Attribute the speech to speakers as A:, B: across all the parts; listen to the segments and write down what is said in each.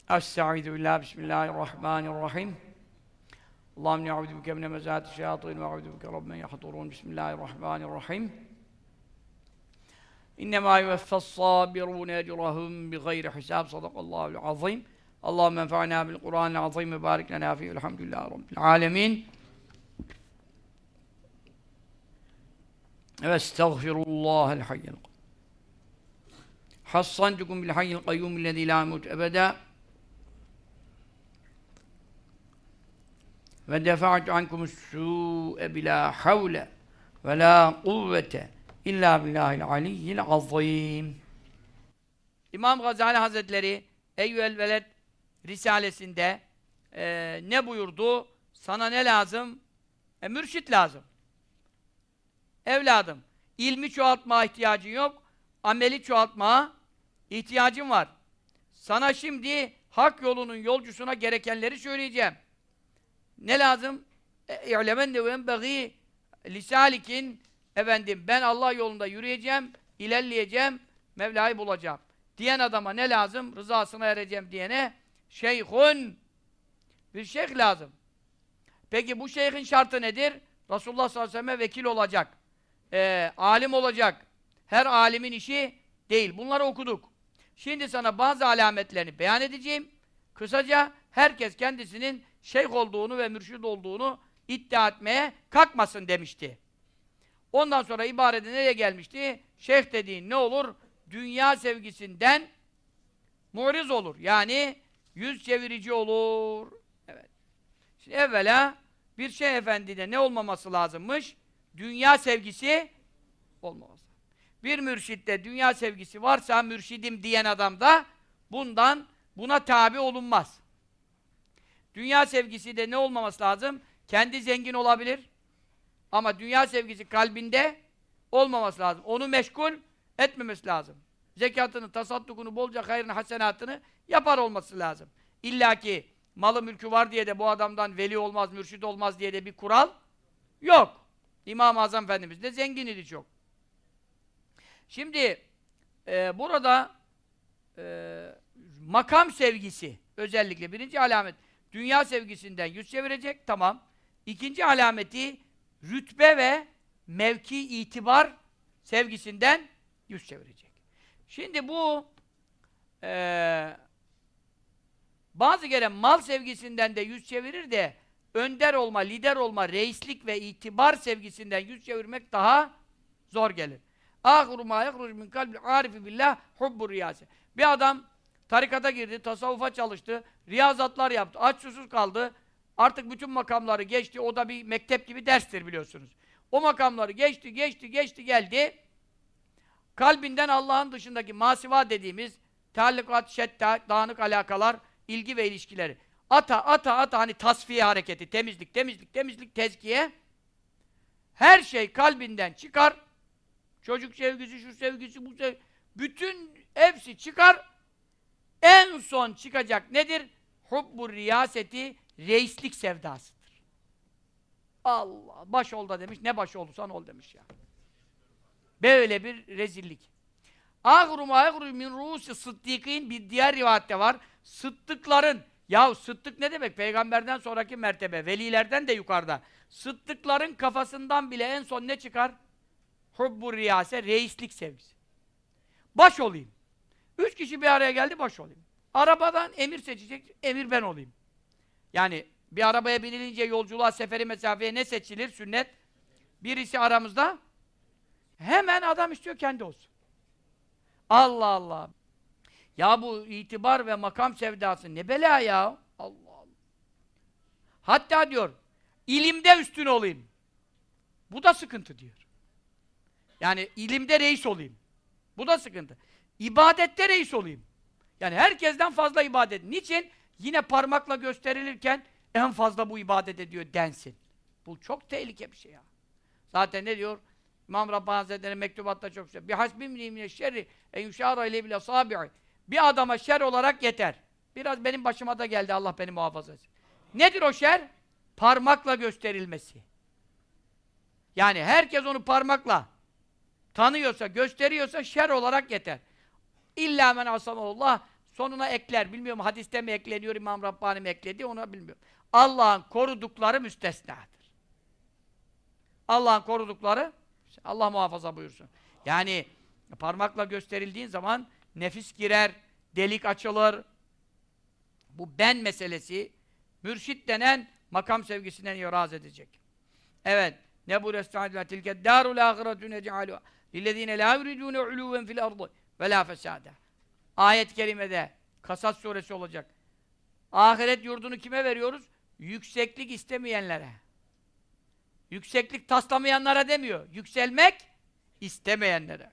A: Estaizu billah, bismillahirrahmanirrahim. Allahümme ne'udhu bike mine mezâti şeyâtîn ve e'udhu bike rabben yahdurûn. Bismillahirrahmanirrahim. İnnemâ yuvaffas-sâbirûne ecrahum bighayri hisâb. Sadakallâhu'l azîm. Allahümme enfa'nâ bil Kur'ânil azîm ve bârik lenâ fîhî. Elhamdülillahi rabbil âlemîn. Ve estağfirullâhel hayyel kayyûm. Hassantukum bil hayyil kayyûm ellezî lâ yemûtu ebedâ. Ve defa'tu ankumus-sû'e bilâ havle ve lâ kuvvete illâ billâhil aliyyil azîm. İmam Gazali Hazretleri Eyyüel Veled Risalesinde ne buyurdu? Sana ne lazım? Mürşit lazım. Evladım, ilmi çoğaltmaya ihtiyacın yok, ameli çoğaltmaya ihtiyacın var. Sana şimdi hak yolunun yolcusuna gerekenleri söyleyeceğim. Ne lazım? İ'lemen de enbeğî lisâlikin, efendim ben Allah yolunda yürüyeceğim, ilerleyeceğim, Mevla'yı bulacağım diyen adama ne lazım? Rızasına ereceğim diyene şeyhun, bir şeyh lazım. Peki bu şeyhin şartı nedir? Resulullah sallallahu aleyhi ve sellem'e vekil olacak, alim olacak. Her alimin işi değil. Bunları okuduk. Şimdi sana bazı alametlerini beyan edeceğim. Kısaca herkes kendisinin şeyh olduğunu ve mürşid olduğunu iddia etmeye kalkmasın demişti. Ondan sonra ibarede nereye gelmişti? Şeyh dediğin ne olur? Dünya sevgisinden mu'riz olur. Yani yüz çevirici olur. Evet. Şimdi evvela bir şeyh efendide ne olmaması lazımmış? Dünya sevgisi olmaması. Bir mürşitte dünya sevgisi varsa mürşidim diyen adam da buna tabi olunmaz. Dünya sevgisi de ne olmaması lazım? Kendi zengin olabilir. Ama dünya sevgisi kalbinde olmaması lazım. Onu meşgul etmemesi lazım. Zekatını, tasaddukunu, bolca hayrını, hasenatını yapar olması lazım. İlla ki malı mülkü var diye de bu adamdan veli olmaz, mürşid olmaz diye de bir kural yok. İmam-ı Azam Efendimiz de zengin idi çok. Şimdi burada makam sevgisi özellikle birinci alamet dünya sevgisinden yüz çevirecek, tamam. İkinci alameti rütbe ve mevki itibar sevgisinden yüz çevirecek. Şimdi bu bazı kere mal sevgisinden de yüz çevirir de önder olma, lider olma, reislik ve itibar sevgisinden yüz çevirmek daha zor gelir. âhru mâ yehruc min kalbil ârifi billah hubbur riyâse. Bir adam tarikata girdi, tasavvufa çalıştı, riyazatlar yaptı, aç susuz kaldı. Artık bütün makamları geçti, o da bir mektep gibi derstir biliyorsunuz. O makamları geçti geldi. Kalbinden Allah'ın dışındaki masiva dediğimiz teallukat, şetta, dağınık alakalar, ilgi ve ilişkileri. Ata hani tasfiye hareketi, temizlik, tezkiye. Her şey kalbinden çıkar. Çocuk sevgisi, şu sevgisi, bu sevgisi. Bütün hepsi çıkar. En son çıkacak nedir? Hubbur riyaseti, reislik sevdasıdır. Allah! Baş ol da demiş, ne baş olursan ol demiş ya. Böyle bir rezillik. Ağru mâ min ruusi sıddîkîn, bir diğer rivayette var. Sıddıkların, yahu sıddık ne demek? Peygamberden sonraki mertebe, velilerden de yukarıda. Sıddıkların kafasından bile en son ne çıkar? Hubbur riyase, reislik sevgisi. Baş olayım. 3 kişi bir araya geldi, baş olayım. Arabadan emir seçecek, emir ben olayım. Yani bir arabaya binilince yolculuğa, seferi, mesafeye ne seçilir? Sünnet. Birisi aramızda, hemen adam istiyor kendi olsun. Allah Allah! Ya bu itibar ve makam sevdası ne bela ya? Allah Allah! Hatta diyor, ilimde üstün olayım. Bu da sıkıntı diyor. Yani ilimde reis olayım. Bu da sıkıntı. İbadette reis olayım. Yani herkesten fazla ibadet. Niçin? Yine parmakla gösterilirken en fazla bu ibadet ediyor densin. Bu çok tehlikeli bir şey ya. Zaten ne diyor? İmam Rabbani Hazretleri mektubatta çok söylüyor. Bihasbimni mineşşerri en yuşâra ile bile sâbi'i. Bir adama şer olarak yeter. Biraz benim başıma da geldi, Allah beni muhafaza etsin. Nedir o şer? Parmakla gösterilmesi. Yani herkes onu parmakla tanıyorsa, gösteriyorsa şer olarak yeter. İllâ men asamahullah. sonuna ekler. Bilmiyorum hadiste mi ekleniyor, İmam Rabbani mi ekledi, onu bilmiyorum. Allah'ın korudukları müstesnadır. Allah'ın korudukları, Allah muhafaza buyursun. Yani parmakla gösterildiğin zaman nefis girer, delik açılır. Bu ben meselesi, mürşit denen makam sevgisinden iraz edecek. Evet. Ne bu Estağfirullah tilke darul ahiretü nec'aluha lillezine la yuridune uluven fil ardı ve la fesada. Ayet-i kerimede Kasas suresi olacak. Ahiret yurdunu kime veriyoruz? Yükseklik istemeyenlere. Yükseklik taslamayanlara demiyor. Yükselmek istemeyenlere.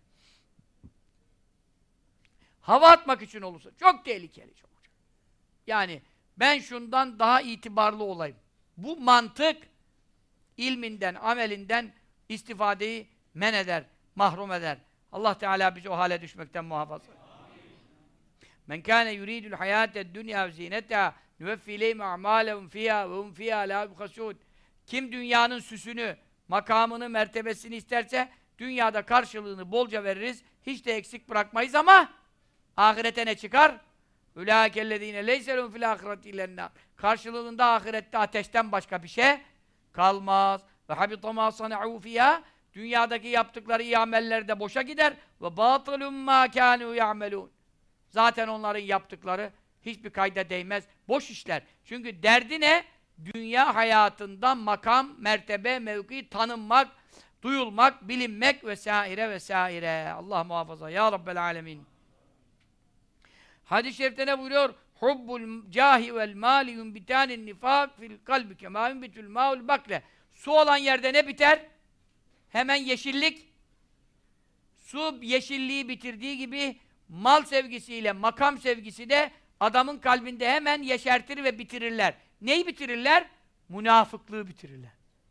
A: Hava atmak için olursa çok tehlikeli çok. Yani ben şundan daha itibarlı olayım. Bu mantık ilminden, amelinden istifadeyi men eder, mahrum eder. Allah Teala bizi o hale düşmekten muhafaza. Men kâne yuridul hayâted dünya ve zinetâ nüveffi ileyhim a'mâlehum fîhâ ve hum fîhâ lâ yubhasûn. Kim dünyanın süsünü, makamını, mertebesini isterse dünyada karşılığını bolca veririz, hiç de eksik bırakmayız ama ahirete ne çıkar? Ulâkellezîne leyse lehum fil âhireti illennâr. Karşılığında ahirette ateşten başka bir şey kalmaz. Ve habita mâ sana'û fîhâ. Dünyadaki yaptıkları iyi ameller de boşa gider. Ve bâtılun mâ kânû ya'melûn. Zaten onların yaptıkları hiçbir kayda değmez. Boş işler. Çünkü derdi ne? Dünya hayatından makam, mertebe, mevki tanınmak, duyulmak, bilinmek vesaire vesaire. Allah muhafaza. Ya Rabbel alemin. Hadis-i şerifte ne buyuruyor? Hubbul cahi vel mâli yunbitânin nifâk fil kalbi kemâ yunbitül mâul bakle. Su olan yerde ne biter? Hemen yeşillik. Su yeşilliği bitirdiği gibi mal sevgisiyle makam sevgisi de adamın kalbinde hemen yeşertir ve bitirirler. Neyi bitirirler? Münafıklığı bitirirler.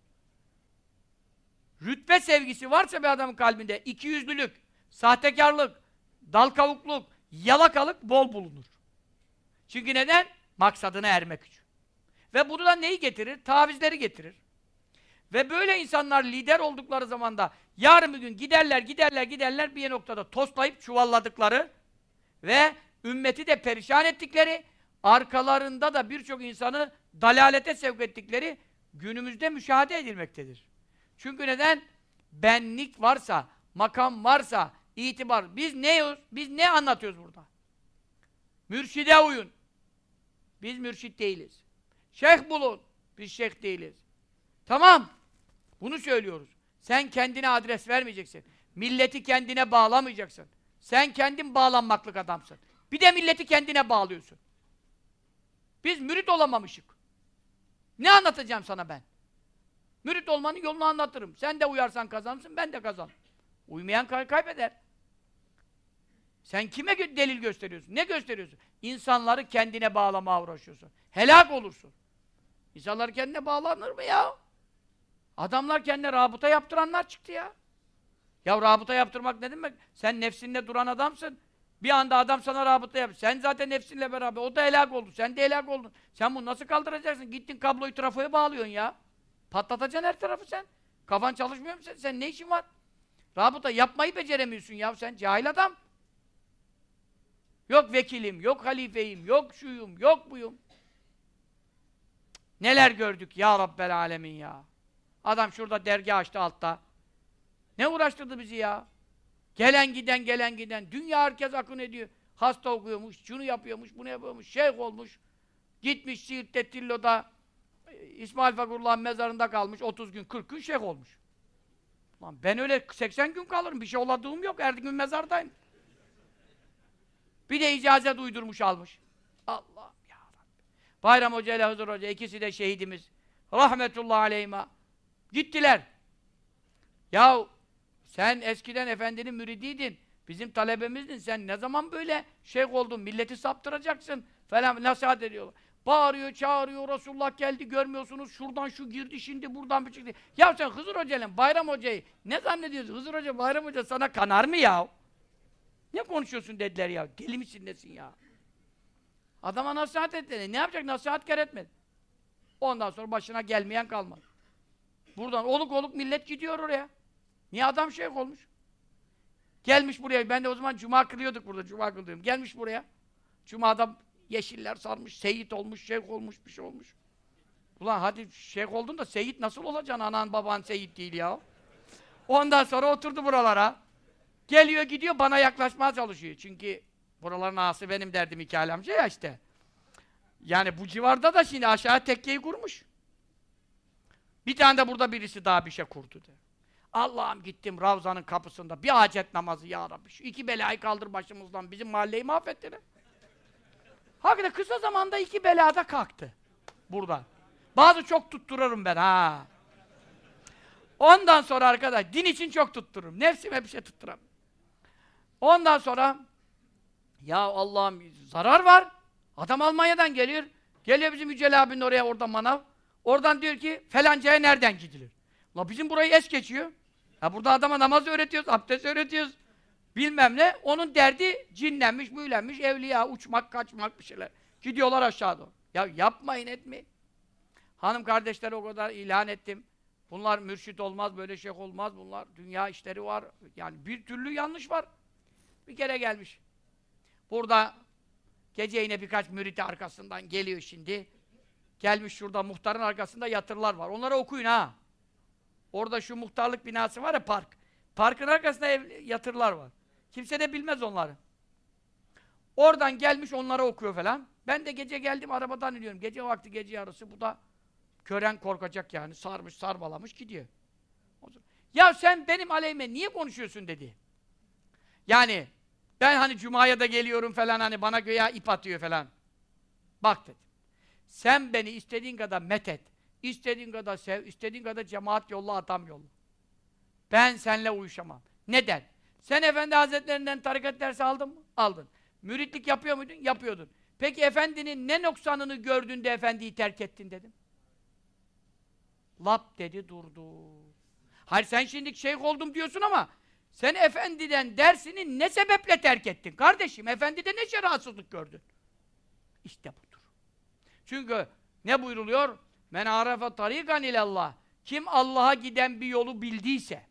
A: Rütbe sevgisi varsa bir adamın kalbinde ikiyüzlülük, sahtekarlık, dal kavukluk, yalakalık bol bulunur. Çünkü neden? Maksadına ermek için. Ve bunu da neyi getirir? Tavizleri getirir. Ve böyle insanlar lider oldukları zamanda yarın bir gün giderler bir noktada toslayıp çuvalladıkları ve ümmeti de perişan ettikleri, arkalarında da birçok insanı dalalete sevk ettikleri günümüzde müşahede edilmektedir. Çünkü neden? Benlik varsa, makam varsa, itibar. Biz neyiz? Biz ne anlatıyoruz burada? Mürşide uyun. Biz mürşit değiliz. Şeyh bulun. Biz şeyh değiliz. Tamam. Bunu söylüyoruz. Sen kendine adres vermeyeceksin. Milleti kendine bağlamayacaksın. Sen kendin bağlanmaklık adamsın. Bir de milleti kendine bağlıyorsun. Biz mürit olamamışık. Ne anlatacağım sana ben? Mürit olmanın yolunu anlatırım. Sen de uyarsan kazanırsın, ben de kazanırım. Uymayan kaybeder. Sen kime delil gösteriyorsun? Ne gösteriyorsun? İnsanları kendine bağlamaya uğraşıyorsun. Helak olursun. İnsanlar kendine bağlanır mı ya? Adamlar kendine rabıta yaptıranlar çıktı ya. Ya rabıta yaptırmak ne demek? Sen nefsinle duran adamsın. Bir anda adam sana rabıta yap. Sen zaten nefsinle beraber. O da helak oldu. Sen de helak oldun. Sen bunu nasıl kaldıracaksın? Gittin kabloyu trafoya bağlıyorsun ya. Patlatacaksın her tarafı sen. Kafan çalışmıyor mu sen? Sen ne işin var? Rabıta yapmayı beceremiyorsun ya. Sen cahil adam. Yok vekilim, yok halifeyim, yok şuyum, yok buyum. Neler gördük ya Rabbel alemin ya. Adam şurada dergah açtı altta. Ne uğraştırdı bizi ya? Gelen giden. Dünya herkes akın ediyor. Hasta okuyormuş, şunu yapıyormuş, bunu yapıyormuş, şeyh olmuş. Gitmiş Siirt'te Tillo'da İsmail Fakurullah'ın mezarında kalmış. 30 gün, 40 gün şeyh olmuş. Lan ben öyle 80 gün kalırım. Bir şey oladığım yok. Her gün mezardayım. Bir de icazet uydurmuş almış. Allah ya Rabbi. Bayram Hoca ile Hızır Hoca ikisi de şehidimiz. Rahmetullahi aleyhima. Gittiler. Yahu sen eskiden efendinin müridiydin. Bizim talebemizdin. Sen ne zaman böyle şeyh oldun? Milleti saptıracaksın falan nasihat ediyorlar. Bağırıyor, çağırıyor. Resulullah geldi görmüyorsunuz. Şuradan şu girdi şimdi buradan bir çıktı. Ya sen Hızır Hoca ile Bayram Hoca'yı ne zannediyorsun? Hızır Hoca, Bayram Hoca sana kanar mı ya? Ne konuşuyorsun dediler ya. Deli misin nesin ya? Adama nasihat ettiler. Ne yapacak? Nasihat kar etmedi. Ondan sonra başına gelmeyen kalmadı. Buradan oluk millet gidiyor oraya. Niye adam şeyh olmuş? Gelmiş buraya. Ben de o zaman cuma kılıyorduk burada. Cuma kılıyorum. Gelmiş buraya. Cuma'da yeşiller sarmış, seyit olmuş, şeyh olmuş, bir şey olmuş. Ulan hadi şeyh oldun da seyit nasıl olacaksın? Anan baban seyit değil ya. Ondan sonra oturdu buralara. Geliyor gidiyor bana yaklaşmaya çalışıyor. Çünkü buraların ağası benim derdim iki alemce ya işte. Yani bu civarda da şimdi aşağı tekkeyi kurmuş. Bir tane de burada birisi daha bir şey kurdu de. Allah'ım gittim Ravza'nın kapısında bir hacet namazı ya Rabbi. Şu iki belayı kaldır başımızdan. Bizim mahalleyi mahvettiler. Hakikaten kısa zamanda iki belada kalktı. Burada. Bazı çok tuttururum ben ha. Ondan sonra arkadaş din için çok tuttururum. Nefsime bir şey tutturamam. Ondan sonra ya Allah'ım zarar var. Adam Almanya'dan geliyor. Geliyor bizim Yücel abinin oraya orada manav. Oradan diyor ki felancaya nereden gidilir? La bizim burayı es geçiyor. Ya burada adama namaz öğretiyoruz, abdest öğretiyoruz. Bilmem ne. Onun derdi cinlenmiş, büyülenmiş, evliya, uçmak, kaçmak bir şeyler. Gidiyorlar aşağı doğru. Ya yapmayın etmeyin. Hanım kardeşlere o kadar ilan ettim. Bunlar mürşit olmaz, böyle şeyh olmaz. Bunlar dünya işleri var. Yani bir türlü yanlış var. Bir kere gelmiş. Burada gece yine birkaç müriti arkasından geliyor şimdi. Gelmiş şurada muhtarın arkasında yatırlar var. Onları okuyun ha. Orada şu muhtarlık binası var ya park. Parkın arkasında yatırlar var. Kimse de bilmez onları. Oradan gelmiş onlara okuyor falan. Ben de gece geldim arabadan iniyorum. Gece vakti gece yarısı bu da gören korkacak yani. Sarmış sarbalamış gidiyor. Ya sen benim aleyhime niye konuşuyorsun dedi. Yani ben hani Cuma'ya da geliyorum falan hani bana göya ip atıyor falan. Bak dedim. Sen beni istediğin kadar met, istediğin kadar sev, istediğin kadar cemaat yolla, adam yolla. Ben seninle uyuşamam. Neden? Sen Efendi Hazretlerinden tarikat dersi aldın mı? Aldın. Müritlik yapıyor muydun? Yapıyordun. Peki Efendinin ne noksanını gördün de Efendi'yi terk ettin dedim. Lap dedi durdu. Hayır sen şimdi şeyh oldum diyorsun ama sen Efendi'den dersini ne sebeple terk ettin? Kardeşim Efendi'de ne şerahsızlık gördün? İşte budur. Çünkü ne buyruluyor? Men arafa tarikan ilallah. Kim Allah'a giden bir yolu bildiyse.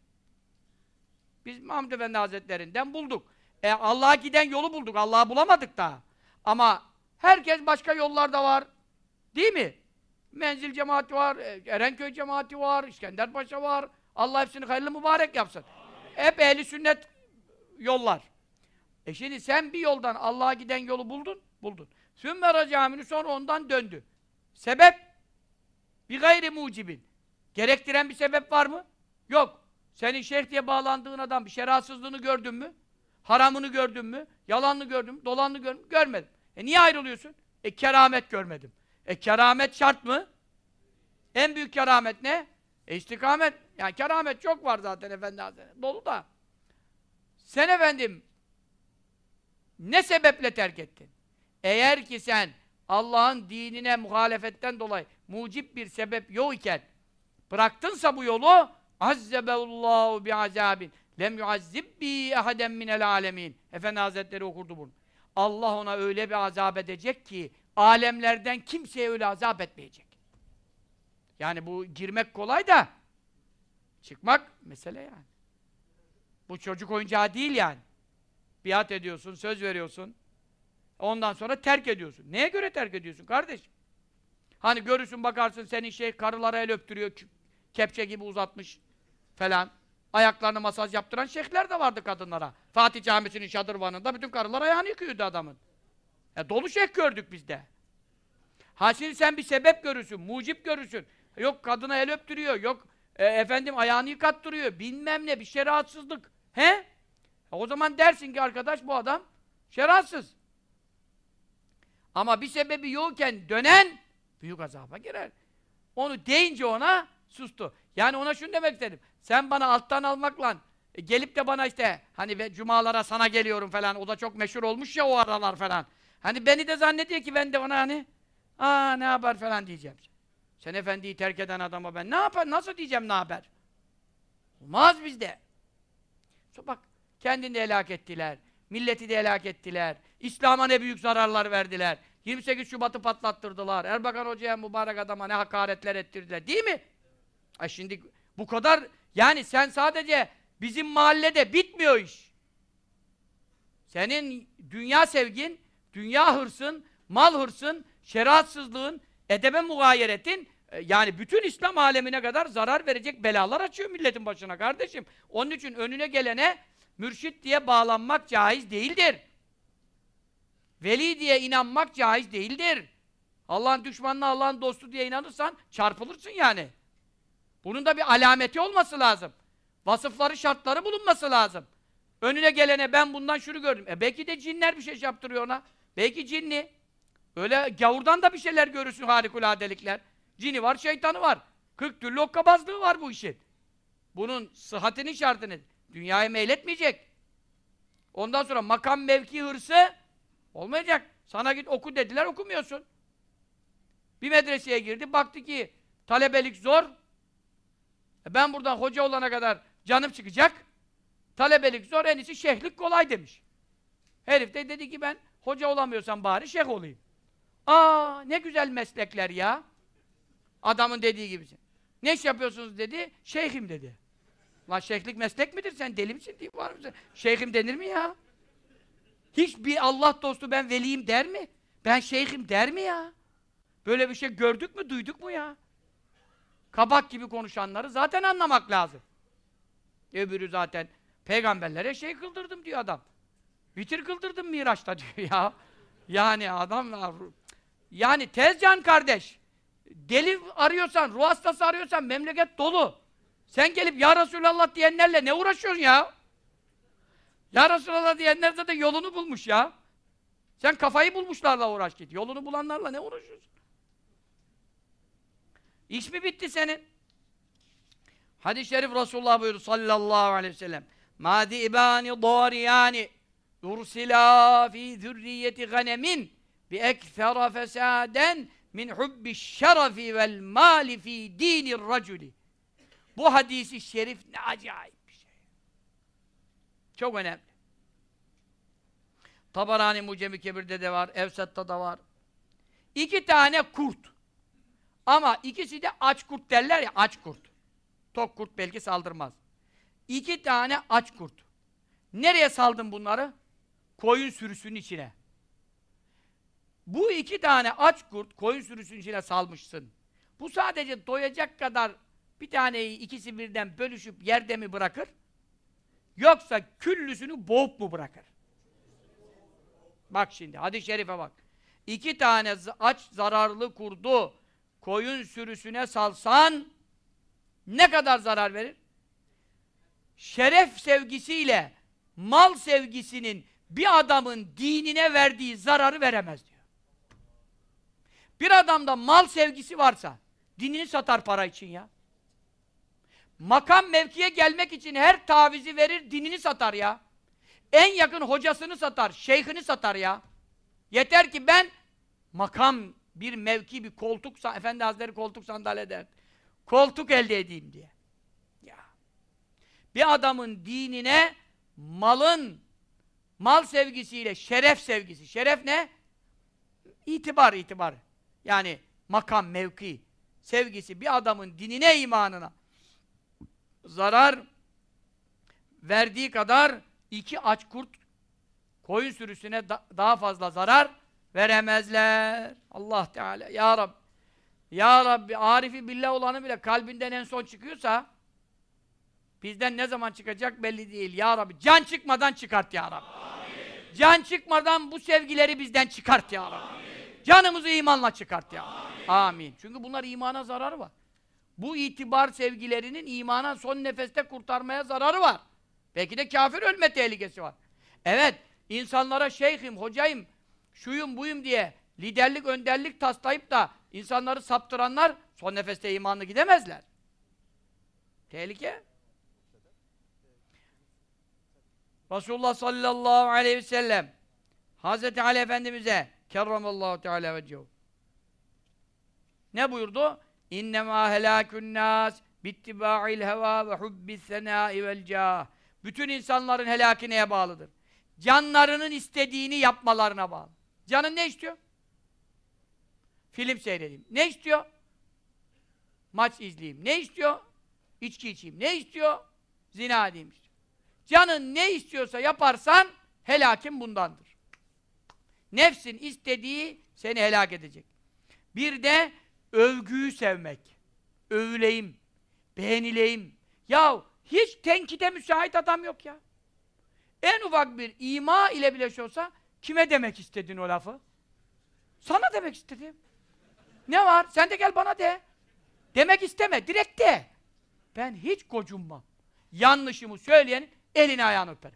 A: Biz Mahmud Efendi Hazretlerinden bulduk. Allah'a giden yolu bulduk. Allah'ı bulamadık daha. Ama herkes başka yollarda var. Değil mi? Menzil cemaati var, Erenköy cemaati var, İskenderpaşa var. Allah hepsini hayırlı mübarek yapsın. Hep ehli sünnet yollar. Şimdi sen bir yoldan Allah'a giden yolu buldun, buldun. Sümmera camini sonra ondan döndü. Sebep? Bir gayri mucibin. Gerektiren bir sebep var mı? Yok. Senin şeyh diye bağlandığın adam bir şerahsızlığını gördün mü? Haramını gördün mü? Yalanını gördün mü? Dolanını gördün mü? Görmedim. Niye ayrılıyorsun? Keramet görmedim. Keramet şart mı? En büyük keramet ne? İstikamet. Yani keramet çok var zaten Efendi Hazretleri. Dolu da. Sen efendim ne sebeple terk ettin? Eğer ki sen Allah'ın dinine muhalefetten dolayı mucib bir sebep yok iken bıraktınsa bu yolu azzebehullahu bi'azabin lem yuazzib bi ahaden minel alemin. Efendi Hazretleri okurdu bunu. Allah ona öyle bir azap edecek ki alemlerden kimseye öyle azap etmeyecek. Yani bu girmek kolay da çıkmak mesele yani. Bu çocuk oyuncağı değil yani. Biat ediyorsun, söz veriyorsun. Ondan sonra terk ediyorsun. Neye göre terk ediyorsun kardeşim? Hani görürsün bakarsın senin şey karılara el öptürüyor, kepçe gibi uzatmış falan. Ayaklarını masaj yaptıran şeyhler de vardı kadınlara. Fatih Camisi'nin şadırvanında bütün karılar ayağını yıkıyordu adamın. Dolu şeyh gördük biz de. Ha şimdi sen bir sebep görürsün, mucip görürsün. Yok kadına el öptürüyor, yok efendim ayağını yıkattırıyor, bilmem ne bir şeriatsızlık. He? O zaman dersin ki arkadaş bu adam şeriatsız. Ama bir sebebi yokken dönen büyük azaba girer. Onu deyince ona sustu. Yani ona şunu demek istedim. Sen bana alttan almakla gelip de bana işte hani cumalara sana geliyorum falan o da çok meşhur olmuş ya o aralar falan. Hani beni de zannediyor ki ben de ona hani ne haber falan diyeceğim. Sen efendiyi terk eden adama ben ne yapar nasıl diyeceğim ne haber? Olmaz bizde. Bak kendini de helak ettiler. Milleti de helak ettiler. İslam'a ne büyük zararlar verdiler. 28 Şubat'ı patlattırdılar. Erbakan Hoca'ya mübarek adama ne hakaretler ettirdiler. Değil mi? Şimdi bu kadar yani sen sadece bizim mahallede bitmiyor iş. Senin dünya sevgin dünya hırsın, mal hırsın, şeriatsızlığın, edebe mugayeretin, yani bütün İslam alemine kadar zarar verecek belalar açıyor milletin başına kardeşim. Onun için önüne gelene mürşit diye bağlanmak caiz değildir. Veli diye inanmak caiz değildir. Allah'ın düşmanına Allah'ın dostu diye inanırsan çarpılırsın yani. Bunun da bir alameti olması lazım. Vasıfları, şartları bulunması lazım. Önüne gelene ben bundan şunu gördüm. Belki de cinler bir şey yaptırıyor ona. Belki cinli. Öyle gavurdan da bir şeyler görürsün, harikuladelikler. Cini var, şeytanı var. 40 türlü hokkabazlığı var bu işin. Bunun sıhhatinin şartını dünyaya meyletmeyecek. Ondan sonra makam mevki hırsı olmayacak. Sana git oku dediler, okumuyorsun. Bir medreseye girdi, baktı ki talebelik zor. Ben buradan hoca olana kadar canım çıkacak. Talebelik zor, en iyisi şeyhlik kolay demiş. Herif de dedi ki ben hoca olamıyorsam bari şeyh olayım. Aa, ne güzel meslekler ya. Adamın dediği gibisi. Ne iş yapıyorsunuz dedi. Şeyhim dedi. Lan şeyhlik meslek midir? Sen deli misin diye var mısın? Şeyhim denir mi ya? Hiçbir Allah dostu ben veliyim der mi? Ben şeyhim der mi ya? Böyle bir şey gördük mü, duyduk mu ya? Kabak gibi konuşanları zaten anlamak lazım. Öbürü zaten peygamberlere şey kıldırdım diyor adam. Vitir kıldırdım Miraç'ta diyor ya. Yani adam, yani tezcan kardeş. Deli arıyorsan, ruh hastası arıyorsan memleket dolu. Sen gelip ya Resulallah diyenlerle ne uğraşıyorsun ya? Ya Resulallah diyenler zaten yolunu bulmuş ya. Sen kafayı bulmuşlarla uğraş git. Yolunu bulanlarla ne uğraşıyorsun? İş mi bitti senin? Hadis-i şerif Resulullah buyurdu sallallahu aleyhi ve sellem. Mâ dîbâni dâriyâni ursilâ fî zürriyeti ganemin bi ekfera fesâden min hubbi şerefi vel mâli fî dînir raculi. Bu hadis-i şerif ne acayip bir şey. Çok önemli. Tabarani Mucem-i Kebir'de de var, Evsat'ta da var. 2 tane kurt. Ama ikisi de aç kurt derler ya, aç kurt. Tok kurt belki saldırmaz. 2 tane aç kurt. Nereye saldın bunları? Koyun sürüsünün içine. Bu 2 tane aç kurt koyun sürüsünün içine salmışsın. Bu sadece doyacak kadar bir taneyi ikisi birden bölüşüp yerde mi bırakır? Yoksa küllüsünü boğup mu bırakır? Bak şimdi, hadis-i şerife bak. 2 tane aç zararlı kurdu koyun sürüsüne salsan ne kadar zarar verir? Şeref sevgisiyle mal sevgisinin bir adamın dinine verdiği zararı veremez diyor. Bir adamda mal sevgisi varsa dinini satar para için ya. Makam mevkiye gelmek için her tavizi verir, dinini satar ya. En yakın hocasını satar, şeyhini satar ya. Yeter ki ben makam, bir mevki, bir koltuk, Efendi Hazretleri koltuk sandalye der. Koltuk elde edeyim diye. Ya. Bir adamın dinine mal sevgisiyle şeref sevgisi. Şeref ne? İtibar. Yani makam, mevki sevgisi bir adamın dinine, imanına zarar verdiği kadar 2 aç kurt koyun sürüsüne daha fazla zarar veremezler. Allah Teala, Ya Rabbi, Ya Rabbi, arifi billah olanı bile kalbinden en son çıkıyorsa bizden ne zaman çıkacak belli değil. Ya Rabbi, can çıkmadan çıkart Ya Rabbi. Amin. Can çıkmadan bu sevgileri bizden çıkart Ya Rabbi. Amin. Canımızı imanla çıkart Ya Rabbi. Amin. Çünkü bunlar imana zararı var. Bu itibar sevgilerinin imana son nefeste kurtarmaya zararı var. Belki de kafir ölme tehlikesi var. Evet, insanlara şeyhim, hocayım, şuyum, buyum diye liderlik, önderlik taslayıp da insanları saptıranlar son nefeste imanlı gidemezler. Tehlike. Resulullah sallallahu aleyhi ve sellem Hazreti Ali Efendimiz'e kerramallahu teala vecehu ne buyurdu? İnnemâ helâkün nâs bittibâ'il hevâ ve hubbis senâi vel câh. Bütün insanların helâki neye bağlıdır? Canlarının istediğini yapmalarına bağlı. Canın ne istiyor? Film seyredeyim. Ne istiyor? Maç izleyeyim. Ne istiyor? İçki içeyim. Ne istiyor? Zina edeyim istiyor. Canın ne istiyorsa yaparsan helâkin bundandır. Nefsin istediği seni helak edecek. Bir de övgüyü sevmek. Övüleyim, beğenileyim. Ya hiç tenkide müsait adam yok ya. En ufak bir ima ile bile şey olsa kime demek istedin o lafı? Sana demek istedim. Ne var? Sen de gel bana de. Demek isteme, direkt de. Ben hiç gocunmam. Yanlışımı söyleyenin elini ayağını öperim.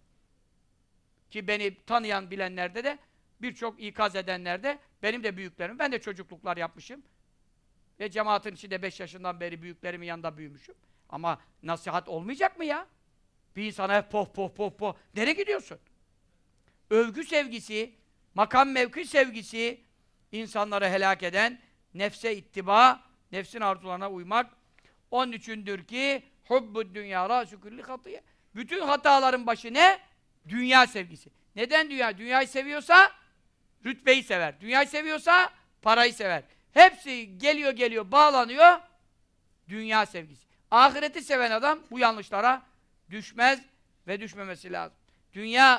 A: Ki beni tanıyan bilenlerde de birçok ikaz edenlerde benim de büyüklerim, ben de çocukluklar yapmışım. Ve cemaatin içinde 5 yaşından beri büyüklerimin yanında büyümüşüm. Ama nasihat olmayacak mı ya? Bir insana hep poh poh poh poh. Nereye gidiyorsun? Övgü sevgisi, makam mevki sevgisi insanları helak eden nefse ittiba, nefsin arzularına uymak. Onun içindir ki hubbud dünya râsü külli hatiye. Bütün hataların başı ne? Dünya sevgisi. Neden dünya? Dünyayı seviyorsa rütbeyi sever. Dünyayı seviyorsa parayı sever. Hepsi geliyor bağlanıyor dünya sevgisi. Ahireti seven adam bu yanlışlara düşmez ve düşmemesi lazım. Dünya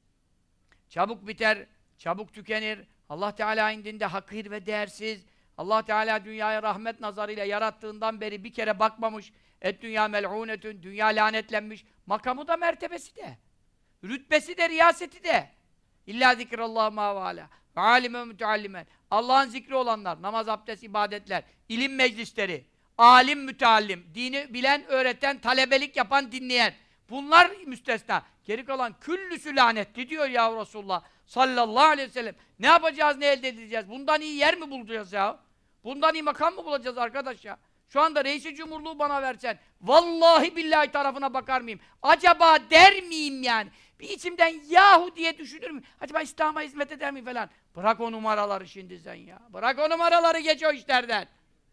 A: çabuk biter, çabuk tükenir. Allah Teala indinde hakir ve değersiz. Allah Teala dünyaya rahmet nazarıyla yarattığından beri bir kere bakmamış. Et-dünya mel'ûnetün, dünya lanetlenmiş. Makamı da mertebesi de. Rütbesi de, riyaseti de. İllâ zikrallâhu mâ vâlâ. Ve âlime müteallimen. Allah'ın zikri olanlar, namaz, abdest, ibadetler, ilim meclisleri, alim, müteallim, dini bilen, öğreten, talebelik yapan, dinleyen. Bunlar müstesna. Geri kalan küllüsü lanetli diyor ya Resulullah sallallahu aleyhi ve sellem. Ne yapacağız, ne elde edeceğiz? Bundan iyi yer mi bulacağız ya? Bundan iyi makam mı bulacağız arkadaş ya? Şu anda reis-i cumhurluğu bana versen, vallahi billahi tarafına bakar mıyım? Acaba der miyim yani? Bir içimden yahu diye düşünür müyüm? Acaba İslam'a hizmet eder miyim falan? Bırak o numaraları şimdi sen ya. Bırak o numaraları, geç o işlerden.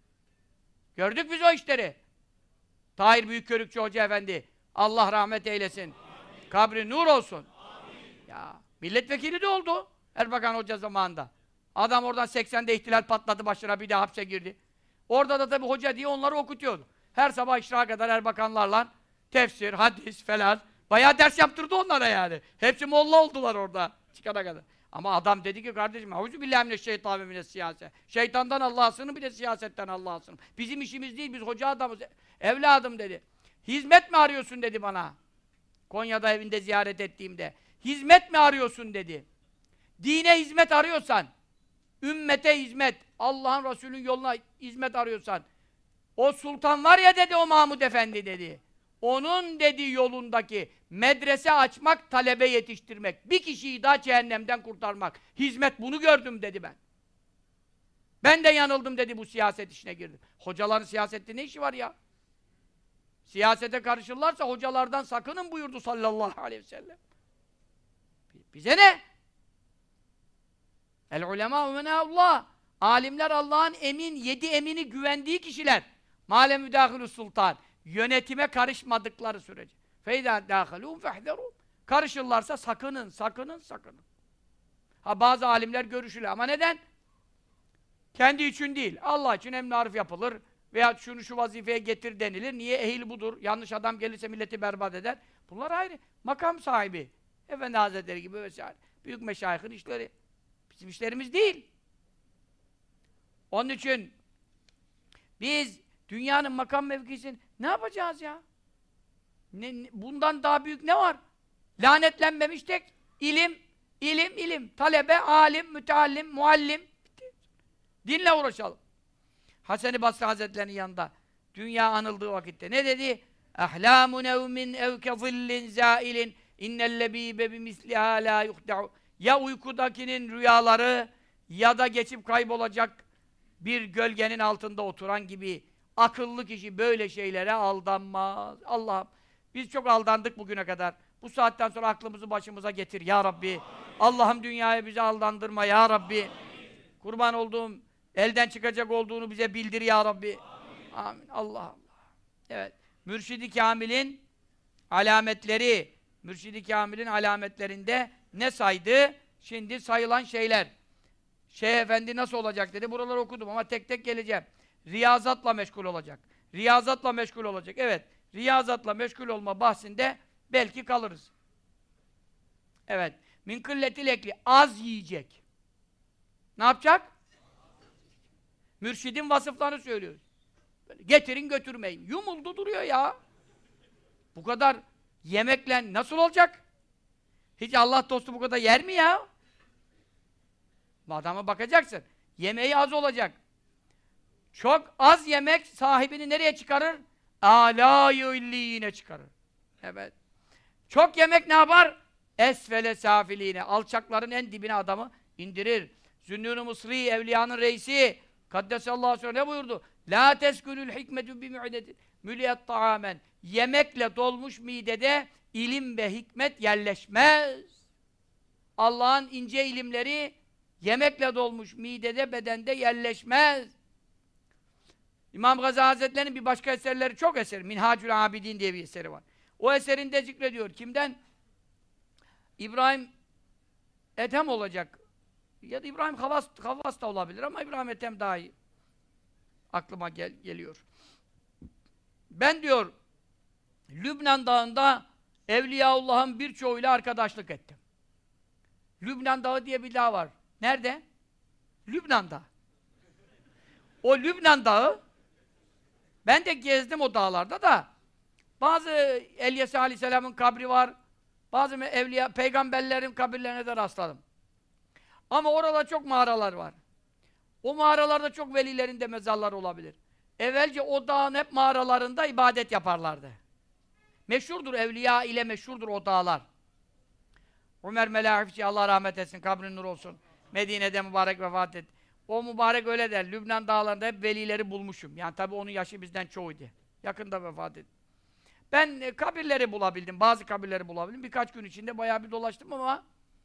A: Gördük biz o işleri. Tahir Büyükkörükçü Hoca Efendi, Allah rahmet eylesin. Amin. Kabri nur olsun. Amin. Ya milletvekili de oldu Erbakan Hoca zamanında. Adam oradan 80'de ihtilal patladı başına, bir de hapse girdi. Orada da tabii hoca diye onları okutuyordu. Her sabah işrağa kadar Erbakanlarla tefsir, hadis falan. Bayağı ders yaptırdı onlara yani. Hepsi molla oldular orada çıkana kadar. Ama adam dedi ki kardeşim, euzubillahimineşşeytanirracim. Şeytandan Allah'a sığının, bir de siyasetten Allah'a sığının. Bizim işimiz değil, biz hoca adamız. Evladım dedi. Hizmet mi arıyorsun dedi bana. Konya'da evinde ziyaret ettiğimde. Hizmet mi arıyorsun dedi. Dine hizmet arıyorsan, ümmete hizmet, Allah'ın Resulü'nün yoluna hizmet arıyorsan, o sultan var ya dedi, o Mahmud Efendi dedi. Onun dedi yolundaki medrese açmak, talebe yetiştirmek, bir kişiyi daha cehennemden kurtarmak. Hizmet, bunu gördüm dedi ben. Ben de yanıldım dedi, bu siyaset işine girdim. Hocaların siyasette ne işi var ya? Siyasete karışırlarsa hocalardan sakının buyurdu sallallahu aleyhi ve sellem. Bize ne? El ulemâ umenâullah. Alimler Allah'ın emin, 7 emini güvendiği kişiler. Mâle müdâhilü sultan. Yönetime karışmadıkları sürece. Feydâ dâhilûn fehdерûn. Karışırlarsa sakının, sakının, sakının. Ha bazı alimler görüşülür ama neden? Kendi için değil. Allah için emri maruf yapılır. Veya şunu şu vazifeye getir denilir. Niye? Ehil budur. Yanlış adam gelirse milleti berbat eder. Bunlar ayrı. Makam sahibi. Efendi Hazretleri gibi vesaire. Büyük meşayihin işleri. Bizim işlerimiz değil. Onun için biz dünyanın makam mevkisini ne yapacağız ya? Bundan daha büyük ne var? Lanetlenmemiş tek ilim, ilim, ilim. Talebe, alim, müteallim, muallim. Dinle uğraşalım. Hasan-ı Basri Hazretleri'nin yanında dünya anıldığı vakitte ne dedi? Ahlamu nevmin ev ke zillin zailin innellebîbe bimisliha la yuhda'u. Ya uykudakinin rüyaları ya da geçip kaybolacak bir gölgenin altında oturan gibi akıllı kişi böyle şeylere aldanmaz. Allah'ım biz çok aldandık bugüne kadar. Bu saatten sonra aklımızı başımıza getir ya Rabbi. Allah'ım dünyayı bize aldandırma ya Rabbi. Amin. Kurban olduğum elden çıkacak olduğunu bize bildir ya Rabbi. Amin. Amin. Allah Allah. Evet. Mürşid-i Kamil'in alametleri, Mürşid-i Kamil'in alametlerinde ne saydı? Şimdi sayılan şeyler. Şeyh Efendi nasıl olacak dedi. Buraları okudum ama tek tek geleceğim. Riyazatla meşgul olacak. Riyazatla meşgul olacak. Evet. Riyazatla meşgul olma bahsinde belki kalırız. Evet. Min kılletil ekli. Az yiyecek. Ne yapacak? Mürşidin vasıflarını söylüyoruz. Böyle getirin götürmeyin. Yumuldu duruyor ya. Bu kadar yemekle nasıl olacak? Hiç Allah dostu bu kadar yer mi ya? Bu adama bakacaksın. Yemeği az olacak. Çok az yemek sahibini nereye çıkarır? Âlâ-i illîne çıkarır. Evet. Çok yemek ne yapar? Esfele safiliğine. Alçakların en dibine adamı indirir. Zünnûn-u Mısri, evliyanın reisi Kaddesallahu aleyhi ve sellem ne buyurdu? La teskülül hikmetü bimi'detin müliyet ta'amen. Yemekle dolmuş midede ilim ve hikmet yerleşmez. Allah'ın ince ilimleri yemekle dolmuş midede, bedende yerleşmez. İmam Gazali Hazretleri'nin bir başka eserleri çok eser. Minhacül Abidin diye bir eseri var. O eserinde zikrediyor. Kimden? İbrahim Ethem olacak. Ya da İbrahim Havvas da olabilir ama İbrahim Ethem daha iyi. Aklıma geliyor. Ben diyor Lübnan Dağı'nda Evliyaullah'ın birçoğuyla arkadaşlık ettim. Lübnan Dağı diye bir dağ var. Nerede? Lübnan'da. O Lübnan Dağı ben de gezdim o dağlarda da bazı Elyesa Aleyhisselam'ın kabri var. Bazı evliya, peygamberlerin kabirlerine de rastladım. Ama orada çok mağaralar var. O mağaralarda çok velilerin de mezarları olabilir. Evvelce o dağın hep mağaralarında ibadet yaparlardı. Meşhurdur, evliya ile meşhurdur o dağlar. Ömer Melahifçi, Allah rahmet etsin, kabrin nur olsun. Medine'de mübarek vefat etti. O mübarek öyle der, Lübnan dağlarında hep velileri bulmuşum. Yani tabi onun yaşı bizden çoğuydu. Yakında vefat etti. Ben kabirleri bulabildim, bazı kabirleri bulabildim. Birkaç gün içinde bayağı bir dolaştım ama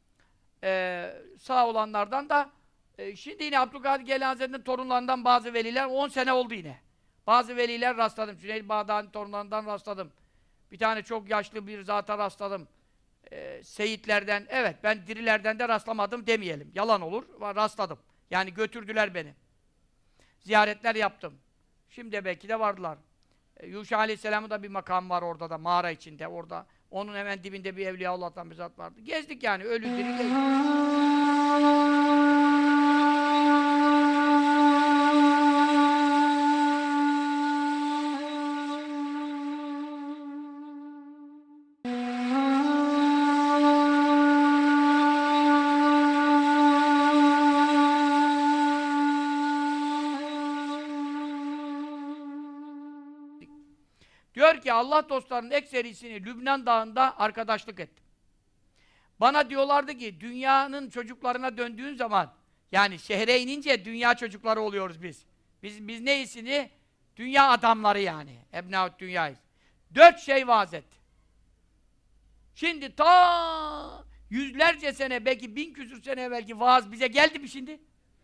A: sağ olanlardan da şimdi yine Abdülkadir Geylani Hazretleri'nin torunlarından bazı veliler 10 sene oldu yine. Bazı veliler rastladım. Cüneyd Bağdadi'nin torunlarından rastladım. Bir tane çok yaşlı bir zata rastladım. Seyitlerden, evet ben dirilerden de rastlamadım demeyelim. Yalan olur. Rastladım. Yani götürdüler beni. Ziyaretler yaptım. Şimdi belki de vardılar. Yuşa Aleyhisselam'ın da bir makamı var orada da, mağara içinde orada. Onun hemen dibinde bir Evliyaullah'tan bir zat vardı. Gezdik yani, ölü diri gezdik. Diyor ki Allah dostlarının ekserisini Lübnan Dağı'nda arkadaşlık ettim. Bana diyorlardı ki dünyanın çocuklarına döndüğün zaman yani şehre inince dünya çocukları oluyoruz biz. Biz neyisini? Dünya adamları yani. Ebnaut dünyayız. 4 şey vaaz etti. Şimdi ta yüzlerce sene belki 1000 küsur sene belki vaaz bize geldi mi şimdi?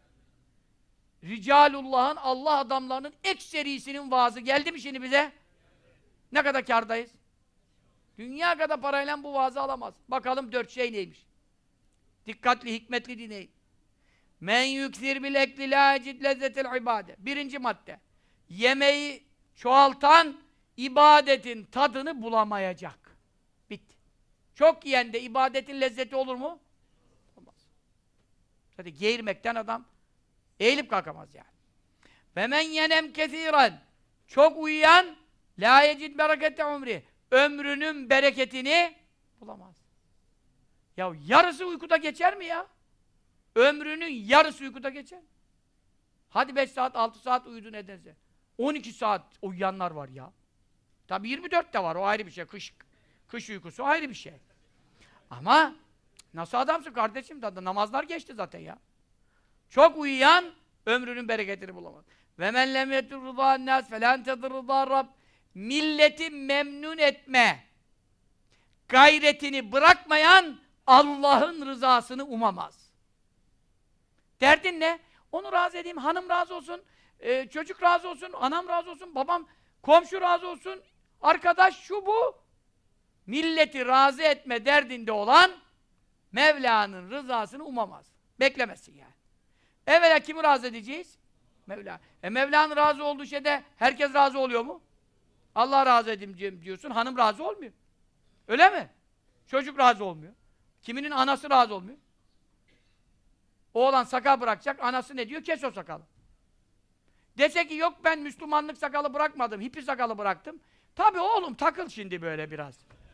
A: Ricalullah'ın Allah adamlarının ekserisinin vaazı geldi mi şimdi bize? Ne kadar kârdayız? Dünya kadar parayla bu vaazı alamaz. Bakalım 4 şey neymiş? Dikkatli, hikmetli dinleyin. Men yüksir bil ekli la ecid lezzetel ibade. 1. madde. Yemeği çoğaltan ibadetin tadını bulamayacak. Bitti. Çok yiyen de ibadetin lezzeti olur mu? Olmaz. Zaten geğirmekten adam eğilip kalkamaz yani. Ve men yenem kesiren. Çok uyuyan la yecid berekete umri. Ömrünün bereketini bulamaz. Ya yarısı uykuda geçer mi ya? Ömrünün yarısı uykuda geçer. Hadi 5 saat, 6 saat uyudu nedense. 12 saat uyuyanlar var ya. Tabi 24 de var, o ayrı bir şey. Kış uykusu ayrı bir şey. Ama nasıl adamsın kardeşim? Namazlar geçti zaten ya. Çok uyuyan ömrünün bereketini bulamaz. Ve men lem yetur rıdâ'n nâs felân tedir rıdâ Rabb. Milleti memnun etme gayretini bırakmayan Allah'ın rızasını umamaz. Derdin ne? Onu razı edeyim, hanım razı olsun, çocuk razı olsun, anam razı olsun, babam, komşu razı olsun, arkadaş şu bu. Milleti razı etme derdinde olan Mevla'nın rızasını umamaz. Beklemesin yani. Evvela kimi razı edeceğiz? Mevla. Mevla'nın razı olduğu şeyde herkes razı oluyor mu? Allah razı edeyim diyorsun, hanım razı olmuyor. Öyle mi? Çocuk razı olmuyor. Kiminin anası razı olmuyor. Oğlan sakal bırakacak, anası ne diyor? Kes o sakalı. Dese ki yok ben Müslümanlık sakalı bırakmadım, hippi sakalı bıraktım. Tabii oğlum takıl şimdi böyle biraz.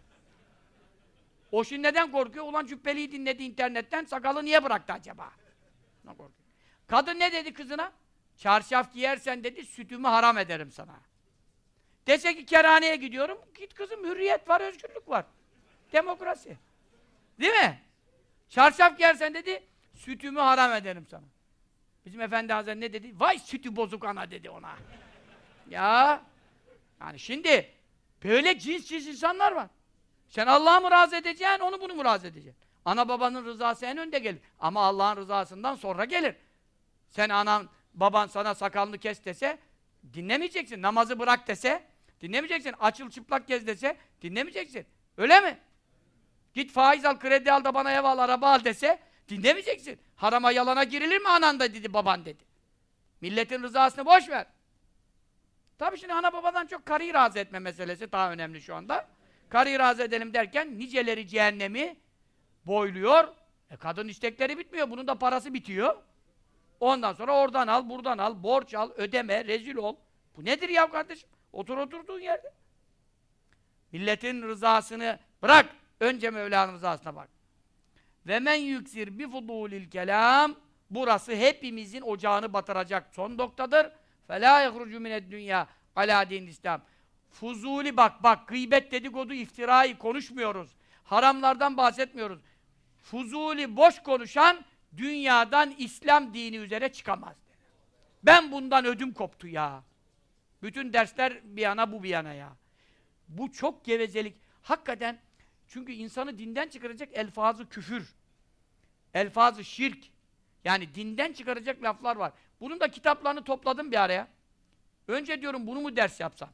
A: O şimdi neden korkuyor? Ulan Cübbeli'yi dinledi internetten, sakalı niye bıraktı acaba? Ne korkuyor? Kadın ne dedi kızına? Çarşaf giyersen dedi, sütümü haram ederim sana. Dese ki kerhaneye gidiyorum, git kızım, hürriyet var, özgürlük var. Demokrasi. Değil mi? Çarşaf giyersen dedi, sütümü haram ederim sana. Bizim Efendi Hazretleri ne dedi? Vay sütü bozuk ana dedi ona. Ya, yani şimdi böyle cins insanlar var. Sen Allah'ı mı razı edeceksin, onu bunu mu razı edeceksin? Ana babanın rızası en önde gelir. Ama Allah'ın rızasından sonra gelir. Sen anan, baban sana sakalını kes dese, dinlemeyeceksin. Namazı bırak dese, dinlemeyeceksin. Açıl çıplak gez dese, dinlemeyeceksin. Öyle mi? Git faiz al, kredi al da bana ev al, araba al dese, dinlemeyeceksin. Harama yalana girilir mi anan da dedi, baban dedi. Milletin rızasını boş ver. Tabii şimdi ana babadan çok karıyı razı etme meselesi daha önemli şu anda. Karıyı razı edelim derken niceleri cehennemi boyluyor. Kadın istekleri bitmiyor. Bunun da parası bitiyor. Ondan sonra oradan al, buradan al, borç al, ödeme, rezil ol. Bu nedir ya kardeşim? Otur oturduğun yerde. Milletin rızasını bırak. Önce Mevla'nın rızasına bak. Ve men yüksir bi fudulil kelam. Burası hepimizin ocağını batıracak son noktadır. Fela yahrucu mined dünya ala din İslam. Fuzuli bak, gıybet, dedikodu, iftirayı konuşmuyoruz. Haramlardan bahsetmiyoruz. Fuzuli, boş konuşan dünyadan İslam dini üzere çıkamaz. Ben bundan ödüm koptu ya. Bütün dersler bir yana, bu bir yana ya. Bu çok gevezelik. Hakikaten, çünkü insanı dinden çıkaracak elfazı küfür, elfazı şirk, yani dinden çıkaracak laflar var. Bunun da kitaplarını topladım bir araya. Önce diyorum bunu mu ders yapsam?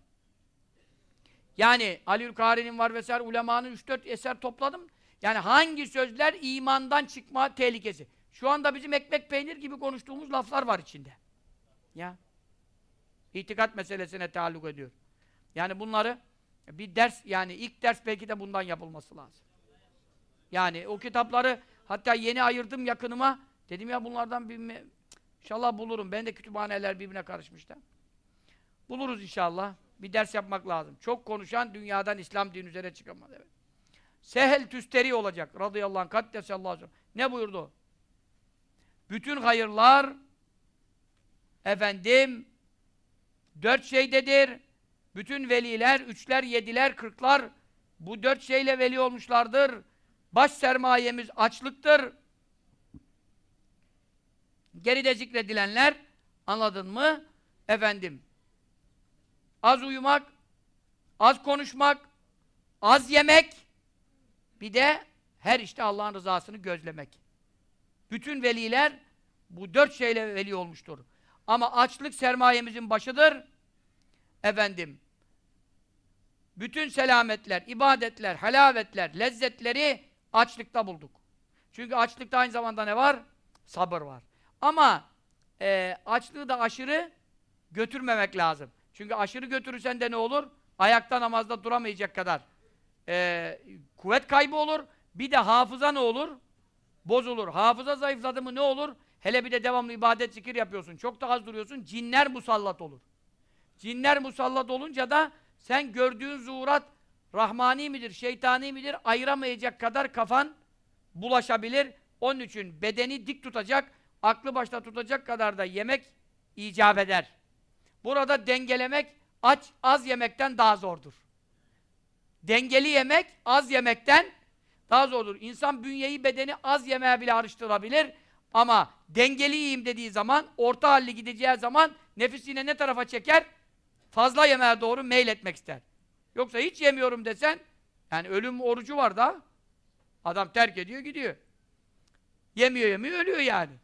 A: Yani Aliülkari'nin var vesaire, ulemanın 3-4 eser topladım. Yani hangi sözler imandan çıkma tehlikesi? Şu anda bizim ekmek peynir gibi konuştuğumuz laflar var içinde. Ya. İtikat meselesine taalluk ediyor. Yani bunları bir ders, yani ilk ders belki de bundan yapılması lazım. Yani o kitapları hatta yeni ayırdım yakınıma. Dedim ya bunlardan bir inşallah bulurum. Ben de kütüphaneler birbirine karışmışlar. Buluruz inşallah. Bir ders yapmak lazım. Çok konuşan dünyadan İslam dini üzere çıkamaz. Evet. Sehel Tüsteri olacak. Radıyallahu anh. Kaddesallahu aleyhi ve sellem. Ne buyurdu o? Bütün hayırlar efendim 4 şeydedir. Bütün veliler, 3'ler, 7'ler, 40'lar bu 4 şeyle veli olmuşlardır. Baş sermayemiz açlıktır. Geride zikredilenler, anladın mı? Efendim, az uyumak, az konuşmak, az yemek, bir de her işte Allah'ın rızasını gözlemek. Bütün veliler bu 4 şeyle veli olmuştur. Ama açlık sermayemizin başıdır. Efendim, bütün selametler, ibadetler, halavetler, lezzetleri açlıkta bulduk. Çünkü açlıkta aynı zamanda ne var? Sabır var. Ama açlığı da aşırı götürmemek lazım. Çünkü aşırı götürürsen de ne olur? Ayakta namazda duramayacak kadar kuvvet kaybı olur. Bir de hafıza ne olur? Bozulur. Hafıza zayıfladı mı ne olur? Hele bir de devamlı ibadet, zikir yapıyorsun. Çok da az duruyorsun. Cinler musallat olur. Cinler musallat olunca da sen gördüğün zuhurat rahmani midir, şeytani midir ayıramayacak kadar kafan bulaşabilir. Onun için bedeni dik tutacak, aklı başta tutacak kadar da yemek icap eder. Burada dengelemek az yemekten daha zordur. Dengeli yemek az yemekten daha zordur. İnsan bünyeyi, bedeni az yemeğe bile alıştırabilir. Ama dengeli yiyeyim dediği zaman, orta halli gideceği zaman nefis yine ne tarafa çeker? Fazla yemeğe doğru meyletmek ister. Yoksa hiç yemiyorum desen, yani ölüm orucu var da, adam terk ediyor gidiyor. Yemiyor ölüyor yani.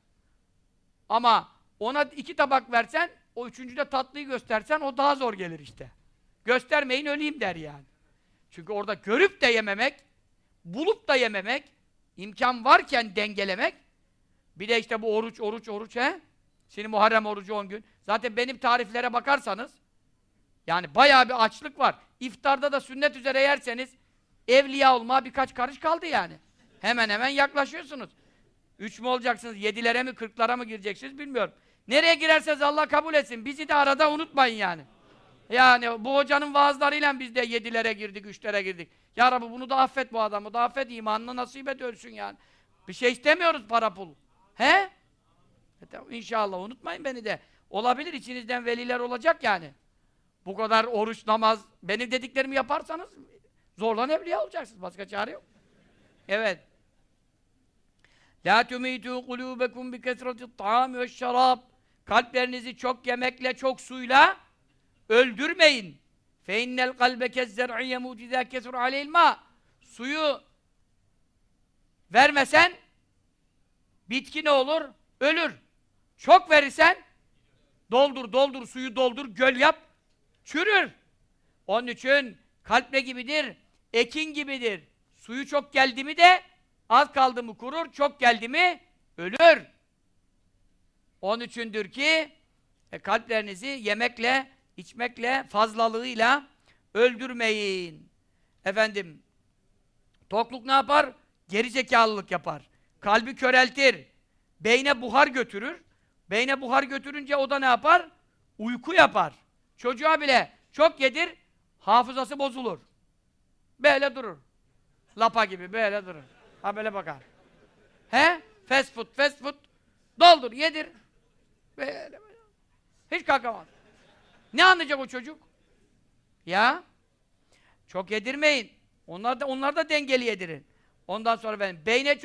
A: Ama ona 2 tabak versen, o 3.'de tatlıyı göstersen o daha zor gelir işte. Göstermeyin öleyim der yani. Çünkü orada görüp de yememek, bulup da yememek, imkan varken dengelemek, bir de işte bu oruç he? Şimdi Muharrem orucu 10 gün. Zaten benim tariflere bakarsanız, yani bayağı bir açlık var. İftarda da sünnet üzere yerseniz, evliya olmaya birkaç karış kaldı yani. Hemen yaklaşıyorsunuz. 3 mü olacaksınız? 7'lere mi 40'lara mı gireceksiniz bilmiyorum. Nereye girerseniz Allah kabul etsin. Bizi de arada unutmayın yani. Yani bu hocanın vaazlarıyla biz de 7'lere girdik, 3'lere girdik. Ya Rabbi bunu da affet bu adamı da affet, imanını nasip et ölsün yani. Bir şey istemiyoruz para pul. He? İnşallah unutmayın beni de. Olabilir içinizden veliler olacak yani. Bu kadar oruç, namaz, benim dediklerimi yaparsanız zorlan evliya olacaksınız. Başka çare yok. Evet. La tumitu kulubekum bi kesreti't taami ve'ş-şarab. Kalplerinizi çok yemekle, çok suyla öldürmeyin. Fe innel kalbe kezzer'i yemut izâ kesur aleyhil mâ. Suyu vermesen bitki ne olur? Ölür. Çok verirsen doldur, suyu doldur, göl yap, çürür. Onun için kalp ne gibidir? Ekin gibidir. Suyu çok geldi mi de az kaldı mı kurur, çok geldi mi ölür. Onun içindir ki kalplerinizi yemekle, içmekle, fazlalığıyla öldürmeyin. Efendim, tokluk ne yapar? Gerizekalılık yapar. Kalbi köreltir. Beyne buhar götürür. Beyne buhar götürünce o da ne yapar? Uyku yapar. Çocuğa bile çok yedir, hafızası bozulur. Böyle durur. Lapa gibi böyle durur. Ha böyle bakar. He? Fast food. Doldur, yedir. Böyle. Hiç kalkamaz. Ne anlayacak o çocuk? Ya? Çok yedirmeyin. Onlar da dengeli yedirin. Ondan sonra beyne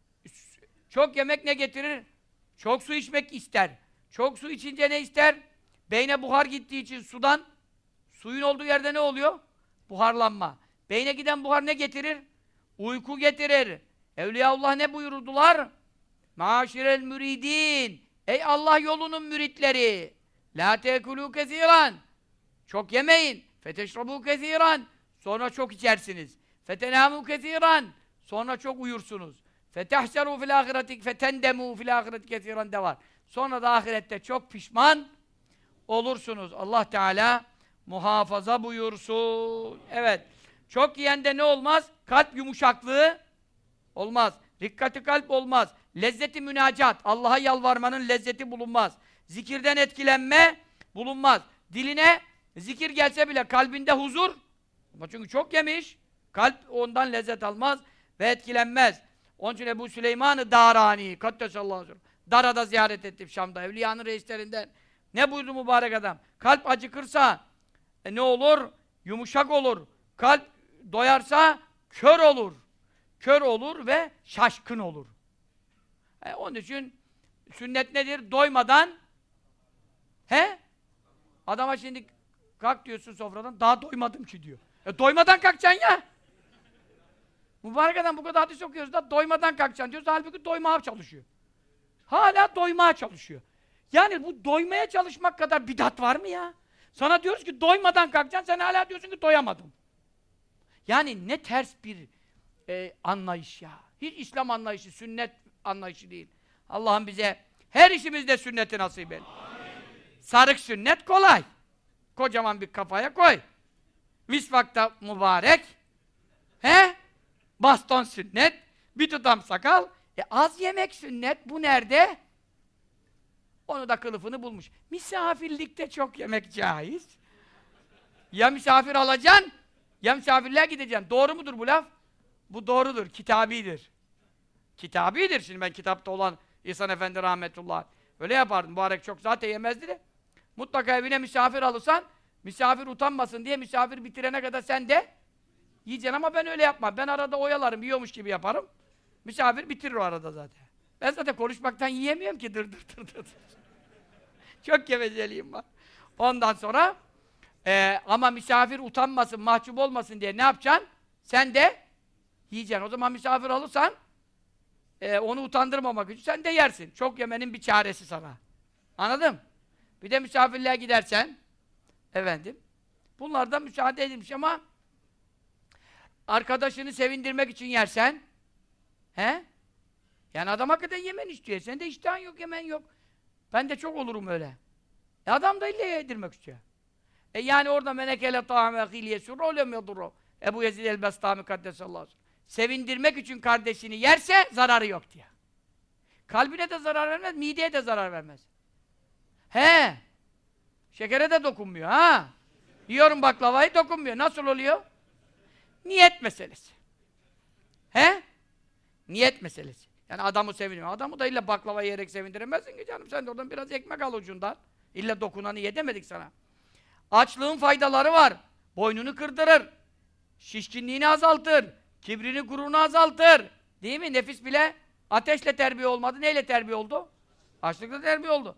A: çok yemek ne getirir? Çok su içmek ister. Çok su içince ne ister? Beyne buhar gittiği için suyun olduğu yerde ne oluyor? Buharlanma. Beyne giden buhar ne getirir? Uyku getirir. Evliyaullah ne buyurdular? Maşirel müridin. Ey Allah yolunun müritleri. La tekulû kesiran. Çok yemeyin. Feteşrabû kesiran. Sonra çok içersiniz. Fetenâmû kesiran. Sonra çok uyursunuz. Fetehserû fil âhiretik fetendemû fil âhireti kesiran de var. Sonra da ahirette çok pişman olursunuz. Allah Teala muhafaza buyursun. Evet. Çok yiyende ne olmaz? Kalp yumuşaklığı olmaz. Rikkati kalp olmaz. Lezzeti münacat. Allah'a yalvarmanın lezzeti bulunmaz. Zikirden etkilenme bulunmaz. Diline zikir gelse bile kalbinde huzur. Ama çünkü çok yemiş. Kalp ondan lezzet almaz ve etkilenmez. Onun için Ebu Süleyman-ı Darani Kaddesallahu aleyhi ve sellem Dara'da ziyaret ettim Şam'da. Evliyanın reislerinden. Ne buyurdu mübarek adam? Kalp acıkırsa ne olur? Yumuşak olur. Kalp doyarsa kör olur. Kör olur ve şaşkın olur. Onun için sünnet nedir? Doymadan adama şimdi kalk diyorsun sofradan, daha doymadım ki diyor. Doymadan kalkacaksın ya. Mübarek adam bu kadar hadis okuyoruz da doymadan kalkacaksın diyoruz. Halbuki doymaya çalışıyor. Hala doymaya çalışıyor. Yani bu doymaya çalışmak kadar bidat var mı ya? Sana diyoruz ki doymadan kalkacaksın, sen hala diyorsun ki doyamadım. Yani ne ters bir anlayış ya. Hiç İslam anlayışı, sünnet anlayışı değil. Allah'ım bize her işimizde sünneti nasip et. Sarık sünnet kolay. Kocaman bir kafaya koy. Misvakta mübarek. Baston sünnet. Bir tutam sakal. Az yemek sünnet. Bu nerede? Onu da kılıfını bulmuş. Misafirlikte çok yemek caiz. Ya misafir alacaksın, ya misafirliğe gideceksin. Doğru mudur bu laf? Bu doğrudur. Kitabidir. Kitabidir. Şimdi ben kitapta olan İhsan Efendi rahmetullah öyle yapardım. Mübarek çok zaten yemezdi de. Mutlaka evine misafir alırsan, misafir utanmasın diye misafir bitirene kadar sen de yiyeceksin ama ben öyle yapmam. Ben arada oyalarım, yiyormuş gibi yaparım. Misafir bitirir o arada zaten. Ben zaten konuşmaktan yiyemiyorum ki dır. Çok gevezeliyim var. Ondan sonra ama misafir utanmasın, mahcup olmasın diye ne yapacaksın? Sen de yiyeceksin. O zaman misafir alırsan onu utandırmamak için sen de yersin. Çok yemenin bir çaresi sana. Anladın? Bir de misafirliğe gidersen efendim bunlardan müsaade edilmiş ama arkadaşını sevindirmek için yersen yani adam hakikaten yemen istiyor. Senin de iştahın yok, yemen yok. Ben de çok olurum öyle. Adam da ille yedirmek istiyor. Yani orada menekele ta'ame hilyesu rolem yadurru. Ebu Yezid el-Bestami kaddesallahu aleyhi ve sellem. Sevindirmek için kardeşini yerse zararı yok diye. Kalbine de zarar vermez, mideye de zarar vermez. He! Şekere de dokunmuyor ha! Yiyorum baklavayı, dokunmuyor. Nasıl oluyor? Niyet meselesi. He? Niyet meselesi. Yani adamı seviniyor. Adamı da illa baklava yiyerek sevindiremezsin ki canım. Sen de oradan biraz ekmek al ucundan. İlla dokunanı ye demedik sana. Açlığın faydaları var. Boynunu kırdırır. Şişkinliğini azaltır. Kibrini, gururunu azaltır. Değil mi? Nefis bile ateşle terbiye olmadı. Neyle terbiye oldu? Açlıkla terbiye oldu.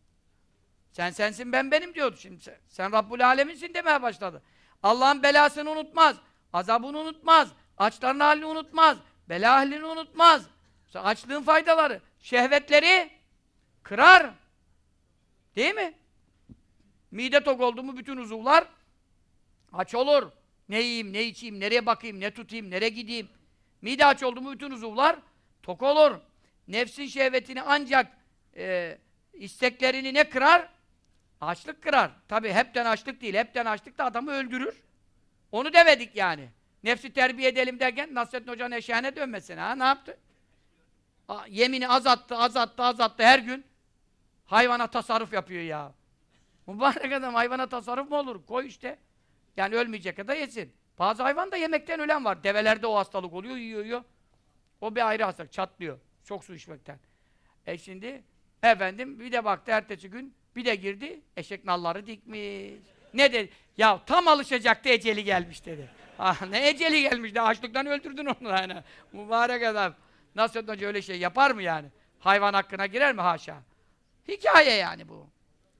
A: Sen sensin, ben benim diyordu şimdi. Sen Rabbul Aleminsin demeye başladı. Allah'ın belasını unutmaz. Azabını unutmaz. Açların halini unutmaz. Bela halini unutmaz. Açlığın faydaları. Şehvetleri kırar. Değil mi? Mide tok oldu mu bütün uzuvlar aç olur. Ne yiyeyim, ne içeyim, nereye bakayım, ne tutayım, nereye gideyim. Mide aç oldu mu bütün uzuvlar tok olur. Nefsin şehvetini ancak isteklerini ne kırar? Açlık kırar. Tabi hepten açlık değil. Hepten açlık da adamı öldürür. Onu demedik yani. Nefsi terbiye edelim derken Nasrettin Hoca'nın eşeğine dönmesin ha. Ne yaptı? Yemini azalttı her gün. Hayvana tasarruf yapıyor ya. Mübarek adam, hayvana tasarruf mu olur? Koy işte. Yani ölmeyecek kadar yesin. Bazı hayvan da yemekten ölen var. Develerde o hastalık oluyor, yiyor. O bir ayrı hastalık, çatlıyor. Çok su içmekten. Şimdi efendim bir de baktı ertesi gün bir de girdi, eşek nalları dikmiş. Ne dedi? Ya tam alışacaktı, eceli gelmiş dedi. Ne eceli gelmiş de açlıktan öldürdün onu yani. Mübarek adam. Nasıl Hoca öyle şey yapar mı yani? Hayvan hakkına girer mi? Haşa. Hikaye yani bu.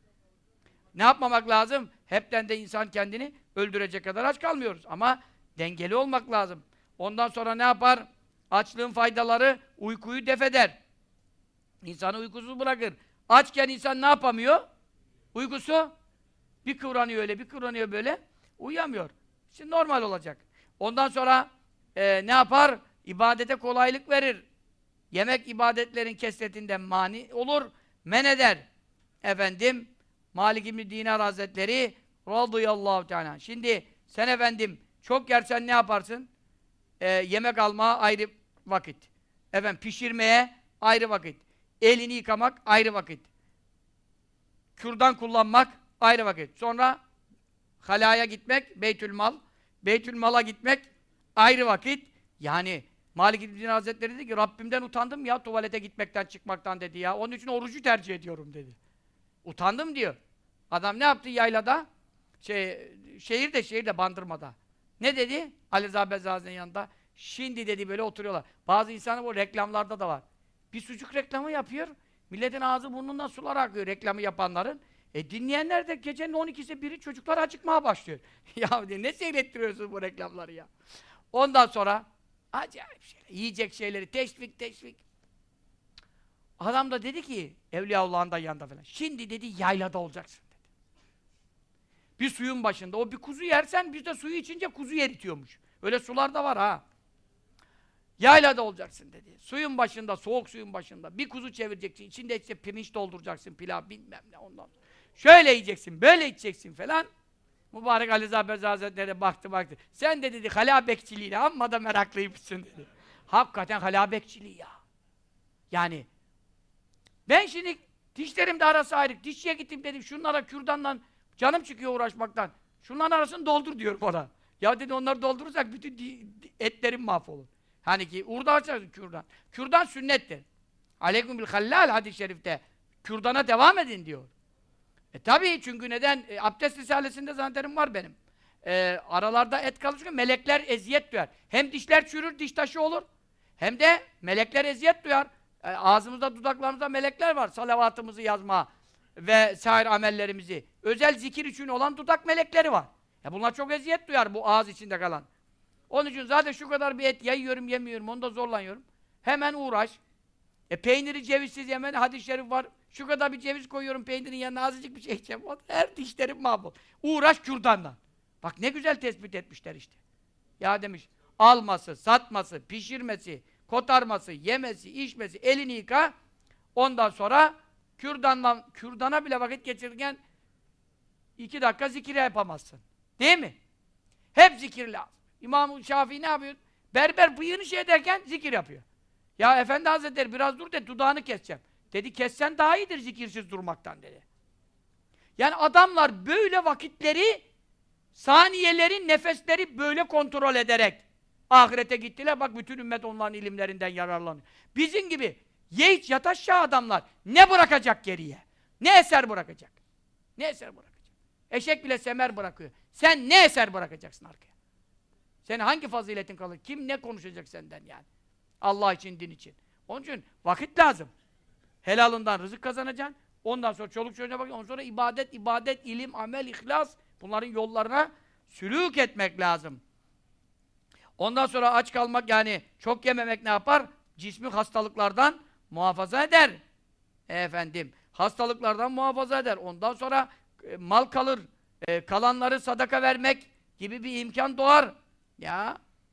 A: Ne yapmamak lazım? Hepten de insan kendini öldürecek kadar aç kalmıyoruz. Ama dengeli olmak lazım. Ondan sonra ne yapar? Açlığın faydaları uykuyu def eder. İnsanı uykusuz bırakır. Açken insan ne yapamıyor? Uykusu bir kıvranıyor öyle, bir kıvranıyor böyle. Uyuyamıyor. Şimdi normal olacak. Ondan sonra ne yapar? İbadete kolaylık verir. Yemek ibadetlerin kesretinden mani olur. Men eder. Efendim Malik İbn Dinar Hazretleri radıyallahu teala. Şimdi sen efendim çok yersen ne yaparsın? Yemek almaya ayrı vakit. Efendim pişirmeye ayrı vakit. Elini yıkamak ayrı vakit. Kürdan kullanmak ayrı vakit. Sonra halaya gitmek, Beytülmal. Beytülmal'a gitmek ayrı vakit. Yani Malik İbn Dinar Hazretleri dedi ki Rabbimden utandım ya tuvalete gitmekten çıkmaktan dedi ya. Onun için orucu tercih ediyorum dedi. Utandım diyor. Adam ne yaptı yaylada? Şehirde Bandırma'da. Ne dedi? Ali Rıza Bezzaz'ın yanında. Şimdi dedi böyle oturuyorlar. Bazı insanlar bu reklamlarda da var. Bir sucuk reklamı yapıyor. Milletin ağzı burnundan sular akıyor reklamı yapanların. Dinleyenler de gecenin 12'si biri çocuklar acıkmaya başlıyor. Ya ne seyrettiriyorsunuz bu reklamları ya? Ondan sonra acayip şeyler, yiyecek şeyleri teşvik. Adam da dedi ki Evliyaullah'ın da yanında falan. Şimdi dedi yaylada olacaksın dedi. Bir suyun başında. O bir kuzu yersen biz de suyu içince kuzu eritiyormuş. Öyle sular da var ha. Yaylada olacaksın dedi. Suyun başında, soğuk suyun başında. Bir kuzu çevireceksin. İçinde işte pirinç dolduracaksın, pilav bilmem ne ondan. Şöyle yiyeceksin, böyle içeceksin falan. Mübarek Ali Rıza Bezzaz Hazretleri baktı. Sen de dedi hala bekçiliğine amma da meraklıymışsın dedi. Hakikaten hala bekçiliği ya. Yani ben şimdi dişlerim de arası ayrı. Dişçiye gittim dedim şunlara kürdandan canım çıkıyor uğraşmaktan. Şunların arasını doldur diyor bana. Ya dedi onları doldurursak bütün etlerim mahvolur. Hani ki urda açarsın kürdan. Kürdan sünnettir. Aleyküm bil hallal hadis-i şerifte. Kürdana devam edin diyor. Tabii çünkü neden? Abdest risalesinde zannederim var benim. Aralarda et kalır çünkü melekler eziyet duyar. Hem dişler çürür, diş taşı olur. Hem de melekler eziyet duyar. Ağzımızda, dudaklarımızda melekler var. Salavatımızı yazma ve sair amellerimizi. Özel zikir için olan dudak melekleri var. Bunlar çok eziyet duyar bu ağız içinde kalan. Onun için zaten şu kadar bir et yiyorum, yemiyorum, onu da zorlanıyorum. Hemen uğraş. Peyniri cevizsiz yemen, hadis-i şerif var. Şu kadar bir ceviz koyuyorum peynirin yanına, azıcık bir şey içeceğim. Her dişlerim mahvol. Uğraş kürdandan. Bak ne güzel tespit etmişler işte. Ya demiş, alması, satması, pişirmesi, kotarması, yemesi, içmesi, elini yıka. Ondan sonra kürdana bile vakit geçirirken 2 dakika zikir yapamazsın. Değil mi? Hep zikir lazım. İmam-ı Şafii ne yapıyor? Berber bıyığını şey ederken zikir yapıyor. Ya Efendi Hazretleri biraz dur de dudağını keseceğim. Dedi kessen daha iyidir zikirsiz durmaktan dedi. Yani adamlar böyle vakitleri, saniyeleri, nefesleri böyle kontrol ederek ahirete gittiler. Bak bütün ümmet onların ilimlerinden yararlanıyor. Bizim gibi yiğit yataşağı adamlar ne bırakacak geriye? Ne eser bırakacak? Ne eser bırakacak? Eşek bile semer bırakıyor. Sen ne eser bırakacaksın arkaya? Senin hangi faziletin kalır? Kim ne konuşacak senden yani? Allah için, din için. Onun için vakit lazım. Helalından rızık kazanacaksın. Ondan sonra çoluk çocuğuna bakacaksın. Ondan sonra ibadet, ilim, amel, ihlas. Bunların yollarına sülûk etmek lazım. Ondan sonra aç kalmak yani çok yememek ne yapar? Cismi hastalıklardan muhafaza eder. Efendim, hastalıklardan muhafaza eder. Ondan sonra mal kalır. Kalanları sadaka vermek gibi bir imkan doğar. Ya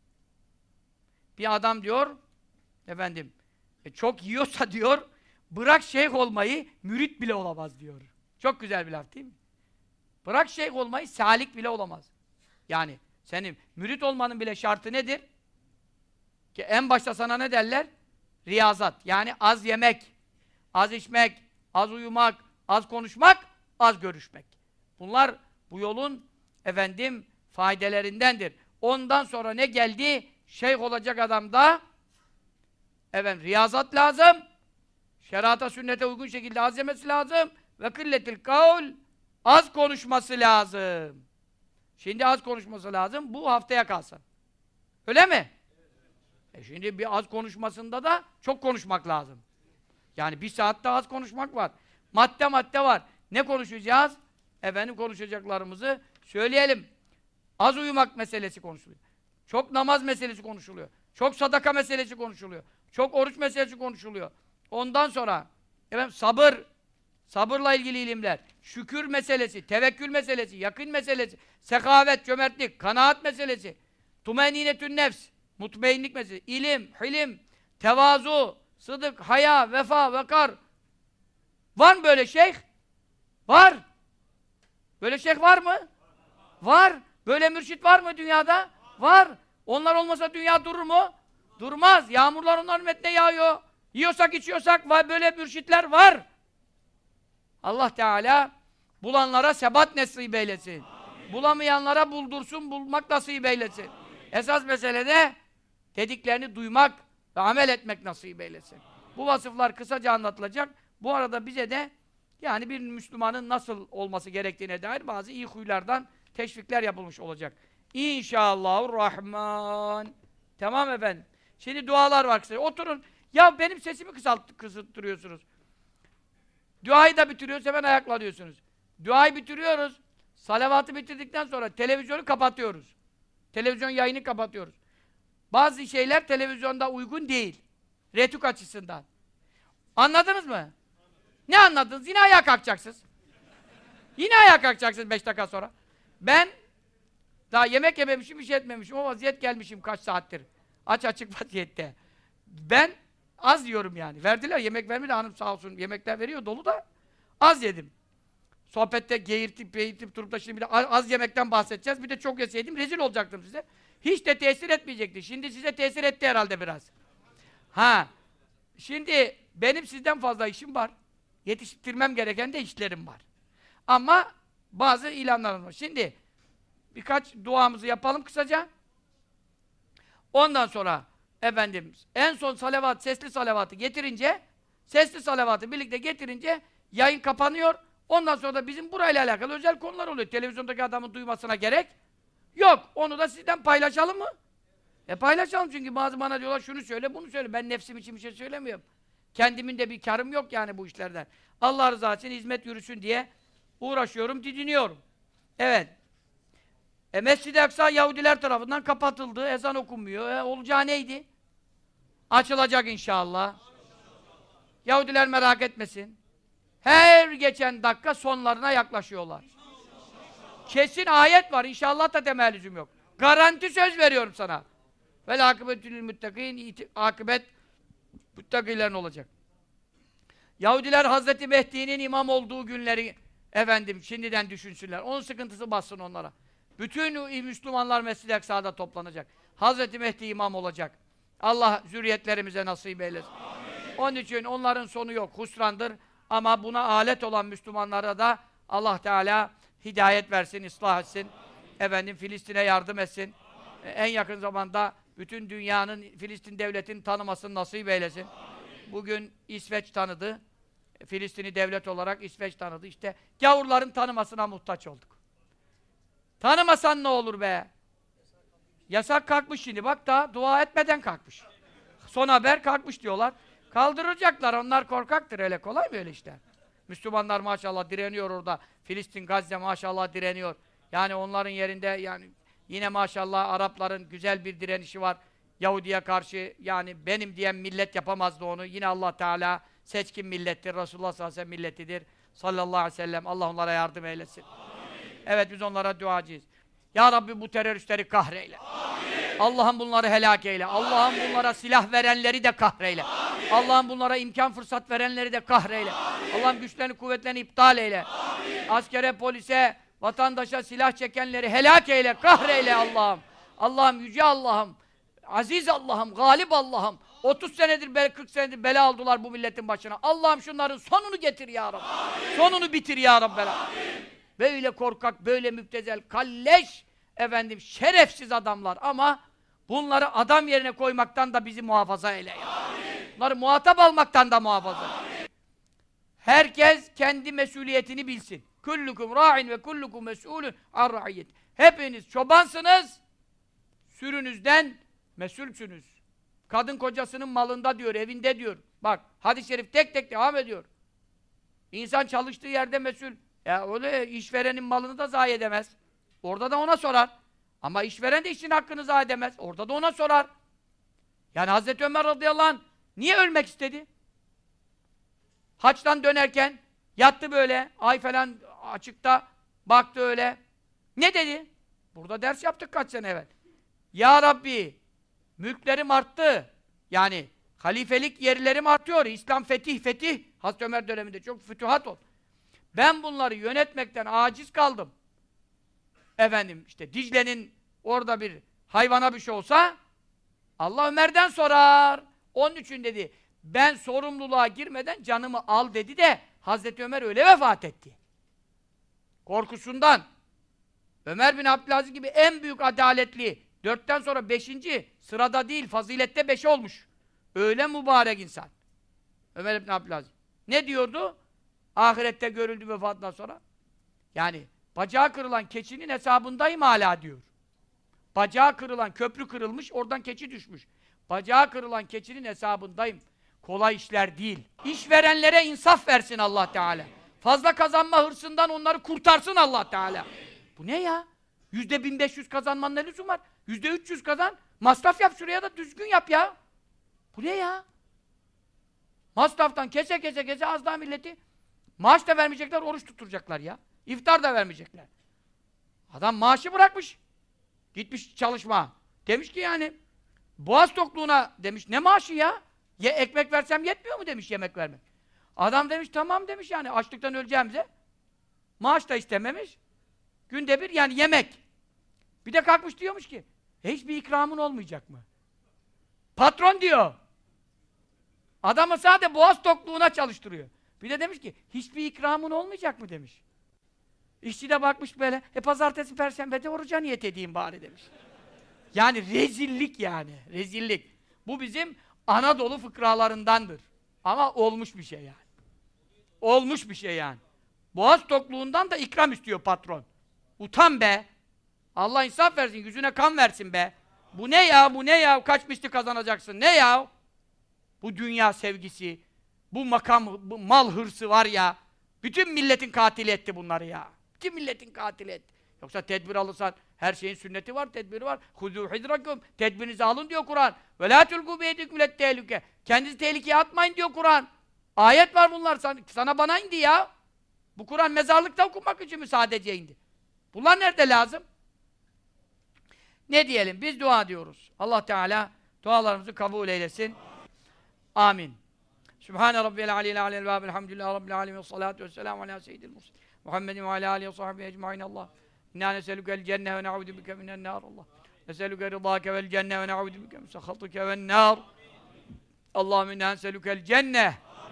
A: bir adam diyor efendim çok yiyorsa diyor bırak şeyh olmayı mürit bile olamaz diyor. Çok güzel bir laf değil mi? Bırak şeyh olmayı salik bile olamaz. Yani senin mürit olmanın bile şartı nedir? Ki en başta sana ne derler? Riyazat. Yani az yemek, az içmek, az uyumak, az konuşmak, az görüşmek. Bunlar bu yolun efendim faydelerindendir. Ondan sonra ne geldi? Şeyh olacak adamda efendim riyazat lazım. Şerata sünnete uygun şekilde az yemesi lazım ve kılletil kavl az konuşması lazım. Şimdi az konuşması lazım. Bu haftaya kalsın. Öyle mi? Şimdi bir az konuşmasında da çok konuşmak lazım. Yani bir saatte az konuşmak var. Madde var. Ne konuşacağız? Efendim konuşacaklarımızı söyleyelim. Az uyumak meselesi konuşuluyor. Çok namaz meselesi konuşuluyor. Çok sadaka meselesi konuşuluyor. Çok oruç meselesi konuşuluyor. Ondan sonra efendim sabır, sabırla ilgili ilimler, şükür meselesi, tevekkül meselesi, yakın meselesi, sekavet, cömertlik, kanaat meselesi, tumeninetün nefs, mutmainlik meselesi, ilim, hilim, tevazu, sıdık, haya, vefa, vekar. Var mı böyle şeyh? Var. Böyle şeyh var mı? Var. Böyle mürşit var mı dünyada? Var. Onlar olmasa dünya durur mu? Durmaz. Yağmurlar onların metne yağıyor. Yiyorsak içiyorsak böyle mürşitler var. Allah Teala bulanlara sebat nasip eylesin. Amin. Bulamayanlara buldursun, bulmak nasip eylesin. Amin. Esas mesele de dediklerini duymak ve amel etmek nasip eylesin. Amin. Bu vasıflar kısaca anlatılacak. Bu arada bize de yani bir Müslümanın nasıl olması gerektiğine dair bazı iyi huylardan teşvikler yapılmış olacak. İnşallahurrahman. Tamam efendim. Şimdi dualar var kısaca. Oturun. Ya benim sesimi kısıttırıyorsunuz. Duayı da bitiriyoruz, hemen ayaklanıyorsunuz. Duayı bitiriyoruz. Salavatı bitirdikten sonra televizyonu kapatıyoruz. Televizyon yayını kapatıyoruz. Bazı şeyler televizyonda uygun değil. Retük açısından. Anladınız mı? Ne anladınız? Yine ayağa kalkacaksınız. Yine ayağa kalkacaksınız 5 dakika sonra. Ben daha yemek yememişim, bir şey etmemişim. O vaziyet gelmişim kaç saattir. Açık vaziyette. Ben az yiyorum yani. Verdiler, yemek vermedi. Hanım sağ olsun yemekler veriyor, dolu da az yedim. Sohbette geğirtip durup da şimdi bir de az yemekten bahsedeceğiz. Bir de çok yeseydim rezil olacaktım size. Hiç de tesir etmeyecekti. Şimdi size tesir etti herhalde biraz. Ha. Şimdi benim sizden fazla işim var. Yetiştirmem gereken de işlerim var. Ama bazı ilanlarım var. Şimdi birkaç duamızı yapalım kısaca. Ondan sonra efendim en son salavat, sesli salavatı getirince, sesli salavatı birlikte getirince yayın kapanıyor. Ondan sonra da bizim burayla alakalı özel konular oluyor. Televizyondaki adamın duymasına gerek yok. Onu da sizden paylaşalım mı? Paylaşalım çünkü bazı bana diyorlar şunu söyle, bunu söyle. Ben nefsim için bir şey söylemiyorum. Kendimin de bir karım yok yani bu işlerden. Allah rızası için hizmet yürüsün diye uğraşıyorum, didiniyorum. Evet. Mescid-i Aksa Yahudiler tarafından kapatıldı. Ezan okunmuyor. Olacağı neydi? Açılacak inşallah. Yahudiler merak etmesin. Her geçen dakika sonlarına yaklaşıyorlar. Kesin ayet var. İnşallah da temel lüzum yok. Garanti söz veriyorum sana. Vel akıbetül müttakîn, akıbet müttakilerin olacak. Yahudiler Hazreti Mehdi'nin imam olduğu günleri efendim şimdiden düşünsünler. Onun sıkıntısı bassın onlara. Bütün Müslümanlar Mescid-i Aksa'da toplanacak. Hazreti Mehdi imam olacak. Allah zürriyetlerimize nasip eylesin. Onun için onların sonu yok, husrandır. Ama buna alet olan Müslümanlara da Allah Teala hidayet versin, ıslah etsin. Efendim Filistin'e yardım etsin. En yakın zamanda bütün dünyanın Filistin devletini tanımasını nasip eylesin. Bugün İsveç tanıdı. Filistin'i devlet olarak İsveç tanıdı. İşte gavurların tanımasına muhtaç olduk. Tanımasan ne olur be? Yasak kalkmış şimdi. Bak da dua etmeden kalkmış. Son haber kalkmış diyorlar. Kaldıracaklar. Onlar korkaktır. Öyle kolay mı öyle işler? Müslümanlar maşallah direniyor orada. Filistin, Gazze maşallah direniyor. Yani onların yerinde yani yine maşallah Arapların güzel bir direnişi var. Yahudi'ye karşı yani benim diyen millet yapamazdı onu. Yine Allah Teala seçkin millettir. Resulullah sallallahu aleyhi ve sellem milletidir. Sallallahu aleyhi ve sellem. Allah onlara yardım eylesin. Amin. Evet biz onlara duacıyız. Ya Rabbi bu teröristleri kahreyle. Allah'ım bunları helak eyle. Allah'ım bunlara silah verenleri de kahreyle. Allah'ım bunlara imkan fırsat verenleri de kahreyle. Allah'ım güçlerini kuvvetlerini iptal eyle. Amin. Askere, polise, vatandaşa silah çekenleri helak eyle, kahreyle Allah'ım. Allah'ım yüce Allah'ım. Aziz Allah'ım, galip Allah'ım. 30 senedir, 40 senedir bela aldılar bu milletin başına. Allah'ım şunların sonunu getir ya Rabbi. Amin. Sonunu bitir ya Rabbi. Böyle korkak, böyle müptezel, kalleş, efendim şerefsiz adamlar ama bunları adam yerine koymaktan da bizi muhafaza eyle ya. Amin. Bunları muhatap almaktan da muhafaza eyle. Herkes kendi mesuliyetini bilsin. Kullukum ra'in ve kullukum mes'ulun an ra'iyet. Hepiniz çobansınız, sürünüzden mesulsünüz. Kadın kocasının malında diyor, evinde diyor. Bak, hadis-i şerif tek tek devam ediyor. İnsan çalıştığı yerde mesul. Ya öyle işverenin malını da zayi edemez. Orada da ona sorar. Ama işveren de işin hakkını zayi edemez. Orada da ona sorar. Yani Hazreti Ömer radıyallahu anh niye ölmek istedi? Haçtan dönerken yattı böyle, ay falan açıkta, baktı öyle. Ne dedi? Burada ders yaptık kaç sene evvel. Ya Rabbi, mülklerim arttı. Yani halifelik yerlerim artıyor. İslam fetih. Hazreti Ömer döneminde çok fütühat oldu. Ben bunları yönetmekten aciz kaldım. Efendim işte Dicle'nin orada bir hayvana bir şey olsa Allah Ömer'den sorar. Onun için dedi ben sorumluluğa girmeden canımı al dedi de Hazreti Ömer öyle vefat etti. Korkusundan. Ömer bin Abdülaziz gibi en büyük adaletli 4'ten sonra 5. sırada değil fazilette 5 olmuş. Öyle mübarek insan. Ömer bin Abdülaziz. Ne diyordu? Ahirette görüldü vefatından sonra. Yani bacağı kırılan keçinin hesabındayım hala diyor. Bacağı kırılan, köprü kırılmış, oradan keçi düşmüş. Bacağı kırılan keçinin hesabındayım. Kolay işler değil. İşverenlere insaf versin Allah Teala. Fazla kazanma hırsından onları kurtarsın Allah Teala. Bu ne ya? %1500 kazanmanın ne lüzum var? %300 kazan, masraf yap şuraya da düzgün yap ya. Bu ne ya? Masraftan kese az daha milleti maaş da vermeyecekler, oruç tutturacaklar ya. İftar da vermeyecekler. Adam maaşı bırakmış. Gitmiş çalışma. Demiş ki yani boğaz tokluğuna demiş ne maaşı ya? Ekmek versem yetmiyor mu demiş yemek vermek. Adam demiş tamam demiş yani açlıktan öleceğimize. Maaş da istememiş. Günde bir yani yemek. Bir de kalkmış diyormuş ki hiçbir ikramın olmayacak mı? Patron diyor. Adamı sadece boğaz tokluğuna çalıştırıyor. Bir de demiş ki hiçbir ikramın olmayacak mı demiş. İşçi de bakmış böyle pazartesi perşembede oruca niyet edeyim bari demiş. Yani rezillik yani. Rezillik. Bu bizim Anadolu fıkralarındandır. Ama olmuş bir şey yani. Olmuş bir şey yani. Boğaz tokluğundan da ikram istiyor patron. Utan be! Allah insaf versin, yüzüne kan versin be! Bu ne ya, bu ne ya? Kaç misli kazanacaksın, ne ya? Bu dünya sevgisi, bu makam, bu mal hırsı var ya, bütün milletin katili etti bunları ya. Bütün milletin katili etti. Yoksa tedbir alırsan, her şeyin sünneti var, tedbiri var. خُذُوا حِذْرَكُمْ Tedbirinizi alın diyor Kur'an. وَلَا تُلْقُوا بِيَدِكُمْ لَتْتَهْلُكَ Kendinizi tehlikeye atmayın diyor Kur'an. Ayet var bunlar, sana bana indi ya. Bu Kur'an mezarlıkta okunmak için mi sadece indi? Bunlar nerede lazım? Ne diyelim? Biz dua diyoruz. Allah Teala dualarımızı kabul eylesin. Amin. Sübhane Rabbiyel aliyyil alel vâb elhamdülillahi rabbil âlemin ve salâtu ve selâmu alâ seyyidil mursalîn Muhammedin ve alâ âlihi ve sahbihi ecmaîn Allah. İnnâ neselükel cenne ve ne'ûdü bike minen nâr Allah. Neselüke rıdâke vel cenne ve ne'ûdü bike min sehatike ven nâr. Allahümme inna neselükel cenne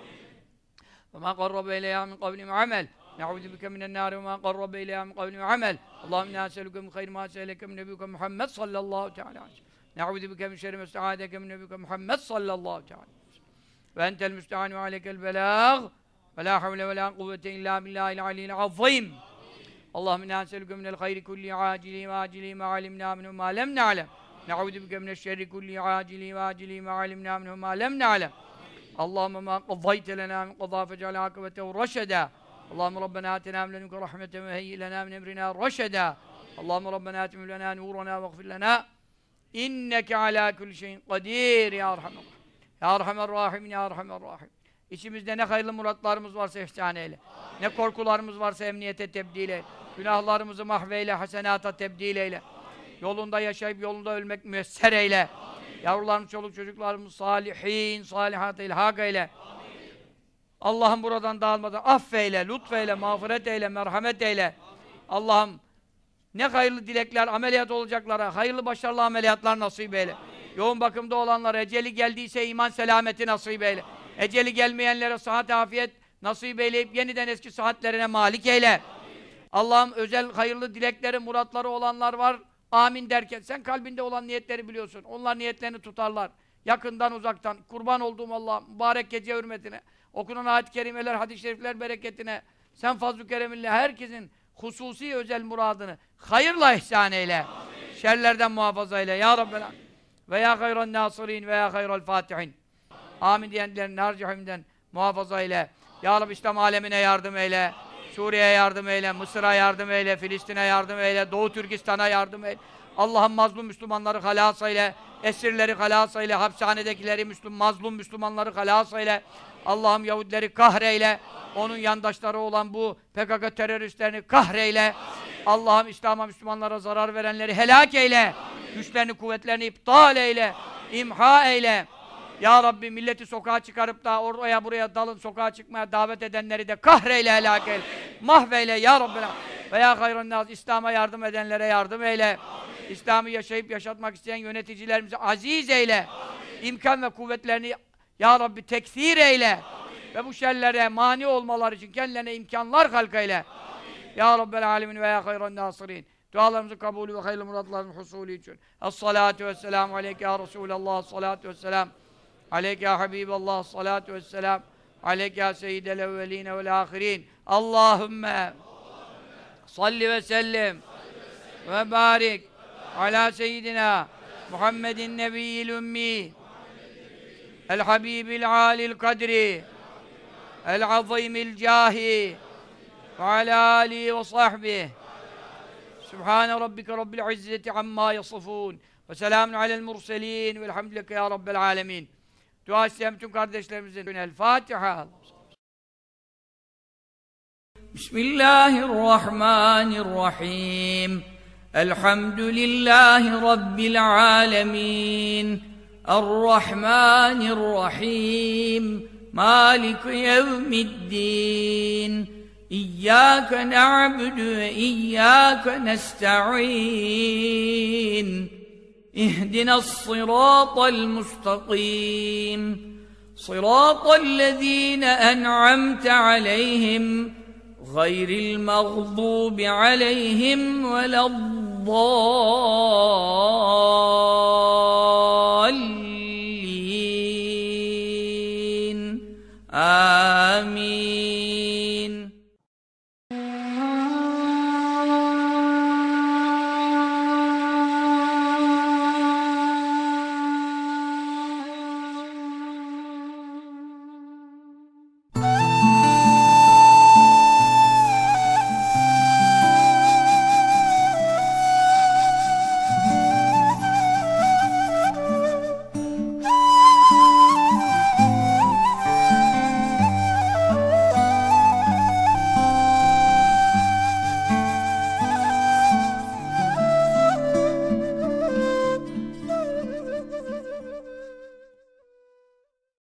A: ve mâ qarrabe ileyhâ min kavli amel. Ne'ûdü bike minen nâr ve mâ qarrabe ileyhâ min kavli amel. Allahümme inna neselüke min hayri mâ se'eleke min nebiyyike Muhammed sallallahu teâlâ aleyhi ve sellem. Ne'ûdü bike min şerri mâ ista'âdeke min nebiyyike Muhammed sallallahu teâlâ aleyhi ve sellem. Ve entel müstehân ve aleykel belâg. Ve lâ havle ve lâ kuvvete illâ billâhil aliyyil azîm. Allahümme inna neselüke minel hayri kulli âcili ve âcili mâ alimnâ minhu mâ lem ne'lem. Ne'ûdü bike mineşşerri kulli âcili ve âcili mâ alimnâ minhu mâ lem ne'lem. Allahümme mâ qaddayte lenâ min qadâ fec'al âkıbetehu reşedâ. Allahümme Rabbena âtinâ min ledunke rahmeten ve heyyi lenâ min emrinâ reşedâ. Allahümme Rabbena âtimim lenâ nûranâ veğfir lenâ. İnneke alâ kulli şeyin kadîr ya Erhamer. Ya Erhamer Rahim, ya Erhamer Rahim. İçimizde ne hayırlı muratlarımız varsa ihsan eyle. Ne korkularımız varsa emniyete tebdil eyle. Günahlarımızı mahveyle, hasenata tebdil eyle. Yolunda yaşayıp yolunda ölmek müyesser eyle. Yavrularımız, çoluk çocuklarımız salihin, salihat ilhak eyle. Allah'ım buradan dağılmadan affeyle, lütfeyle, mağfiret eyle, merhamet eyle. Allah'ım ne hayırlı dilekler, ameliyat olacaklara, hayırlı başarılı ameliyatlar nasip eyle. Yoğun bakımda olanlara, eceli geldiyse iman selameti nasip eyle. Eceli gelmeyenlere sıhhat, afiyet nasip eyleyip yeniden eski sıhhatlerine malik eyle. Allah'ım özel hayırlı dilekleri, muratları olanlar var. Amin derken sen kalbinde olan niyetleri biliyorsun. Onlar niyetlerini tutarlar. Yakından uzaktan. Kurban olduğum Allah mübarek gece hürmetine. Okunan ayet-i kerimeler, hadis-i şerifler bereketine. Sen fazl-ı kereminle herkesin hususi özel muradını hayırla ihsan eyle. Amin. Şerlerden muhafaza eyle. Ya Rabbel Alemin. Ve ya hayran nasirin ve ya hayral fatihin. Amin diyenlerin harcihimden muhafaza eyle. Ya Rabbi İslam alemine yardım eyle. Suriye'ye yardım eyle, Mısır'a yardım eyle, Filistin'e yardım eyle, Doğu Türkistan'a yardım eyle. Allah'ım mazlum Müslümanları halas eyle, esirleri halas eyle, hapishanedekileri mazlum Müslümanları halas eyle. Allah'ım Yahudileri kahreyle, onun yandaşları olan bu PKK teröristlerini kahreyle. Allah'ım İslam'a, Müslümanlara zarar verenleri helak eyle. Güçlerini, kuvvetlerini iptal eyle, imha eyle. Ya Rabbi milleti sokağa çıkarıp da oraya buraya dalın sokağa çıkmaya davet edenleri de kahreyle, helak eyle. Mahveyle ya Rabbi. Ve ya hayran nâs, İslam'a yardım edenlere yardım eyle. İslam'ı yaşayıp yaşatmak isteyen yöneticilerimizi aziz eyle. İmkan ve kuvvetlerini ya Rabbi tekfir eyle. Amin. Ve bu şerlere mani olmaları için kendilerine imkanlar halk eyle. Amin. Ya Rabbel alemin ve ya hayran nasirin. Dualarımızın kabulü ve hayırlı muratlarımızın husulü için. Es-salatu vesselamu aleyke ya Resulallah. Es-salatu vesselam aleyke ya Habiballah. Es-salatu vesselam aleyke ya seyyidel evveline vel ahirin. Allahümme salli ve sellim ve barik ala seyyidina Muhammedin nebiyyil ümmi el habibil alil kadri el azimil cahi ve ala alihi ve sahbihi. Sübhane rabbike rabbil izzeti amma yasifun ve selamun alel murselin velhamdülillah ya rabbel alemin. Dua isteyen bütün kardeşlerimizin El Fatiha. Bismillahirrahmanirrahim. Elhamdülillahi rabbil alemin. Errahmanirrahim. Malik yevmiddin. İyyâke na'budu ve iyyâke nesta'in. İhdinas-sirâtal mustakîm. Sirâtallezîne en'amte aleyhim gayril mağdûbi aleyhim veleddâllîn.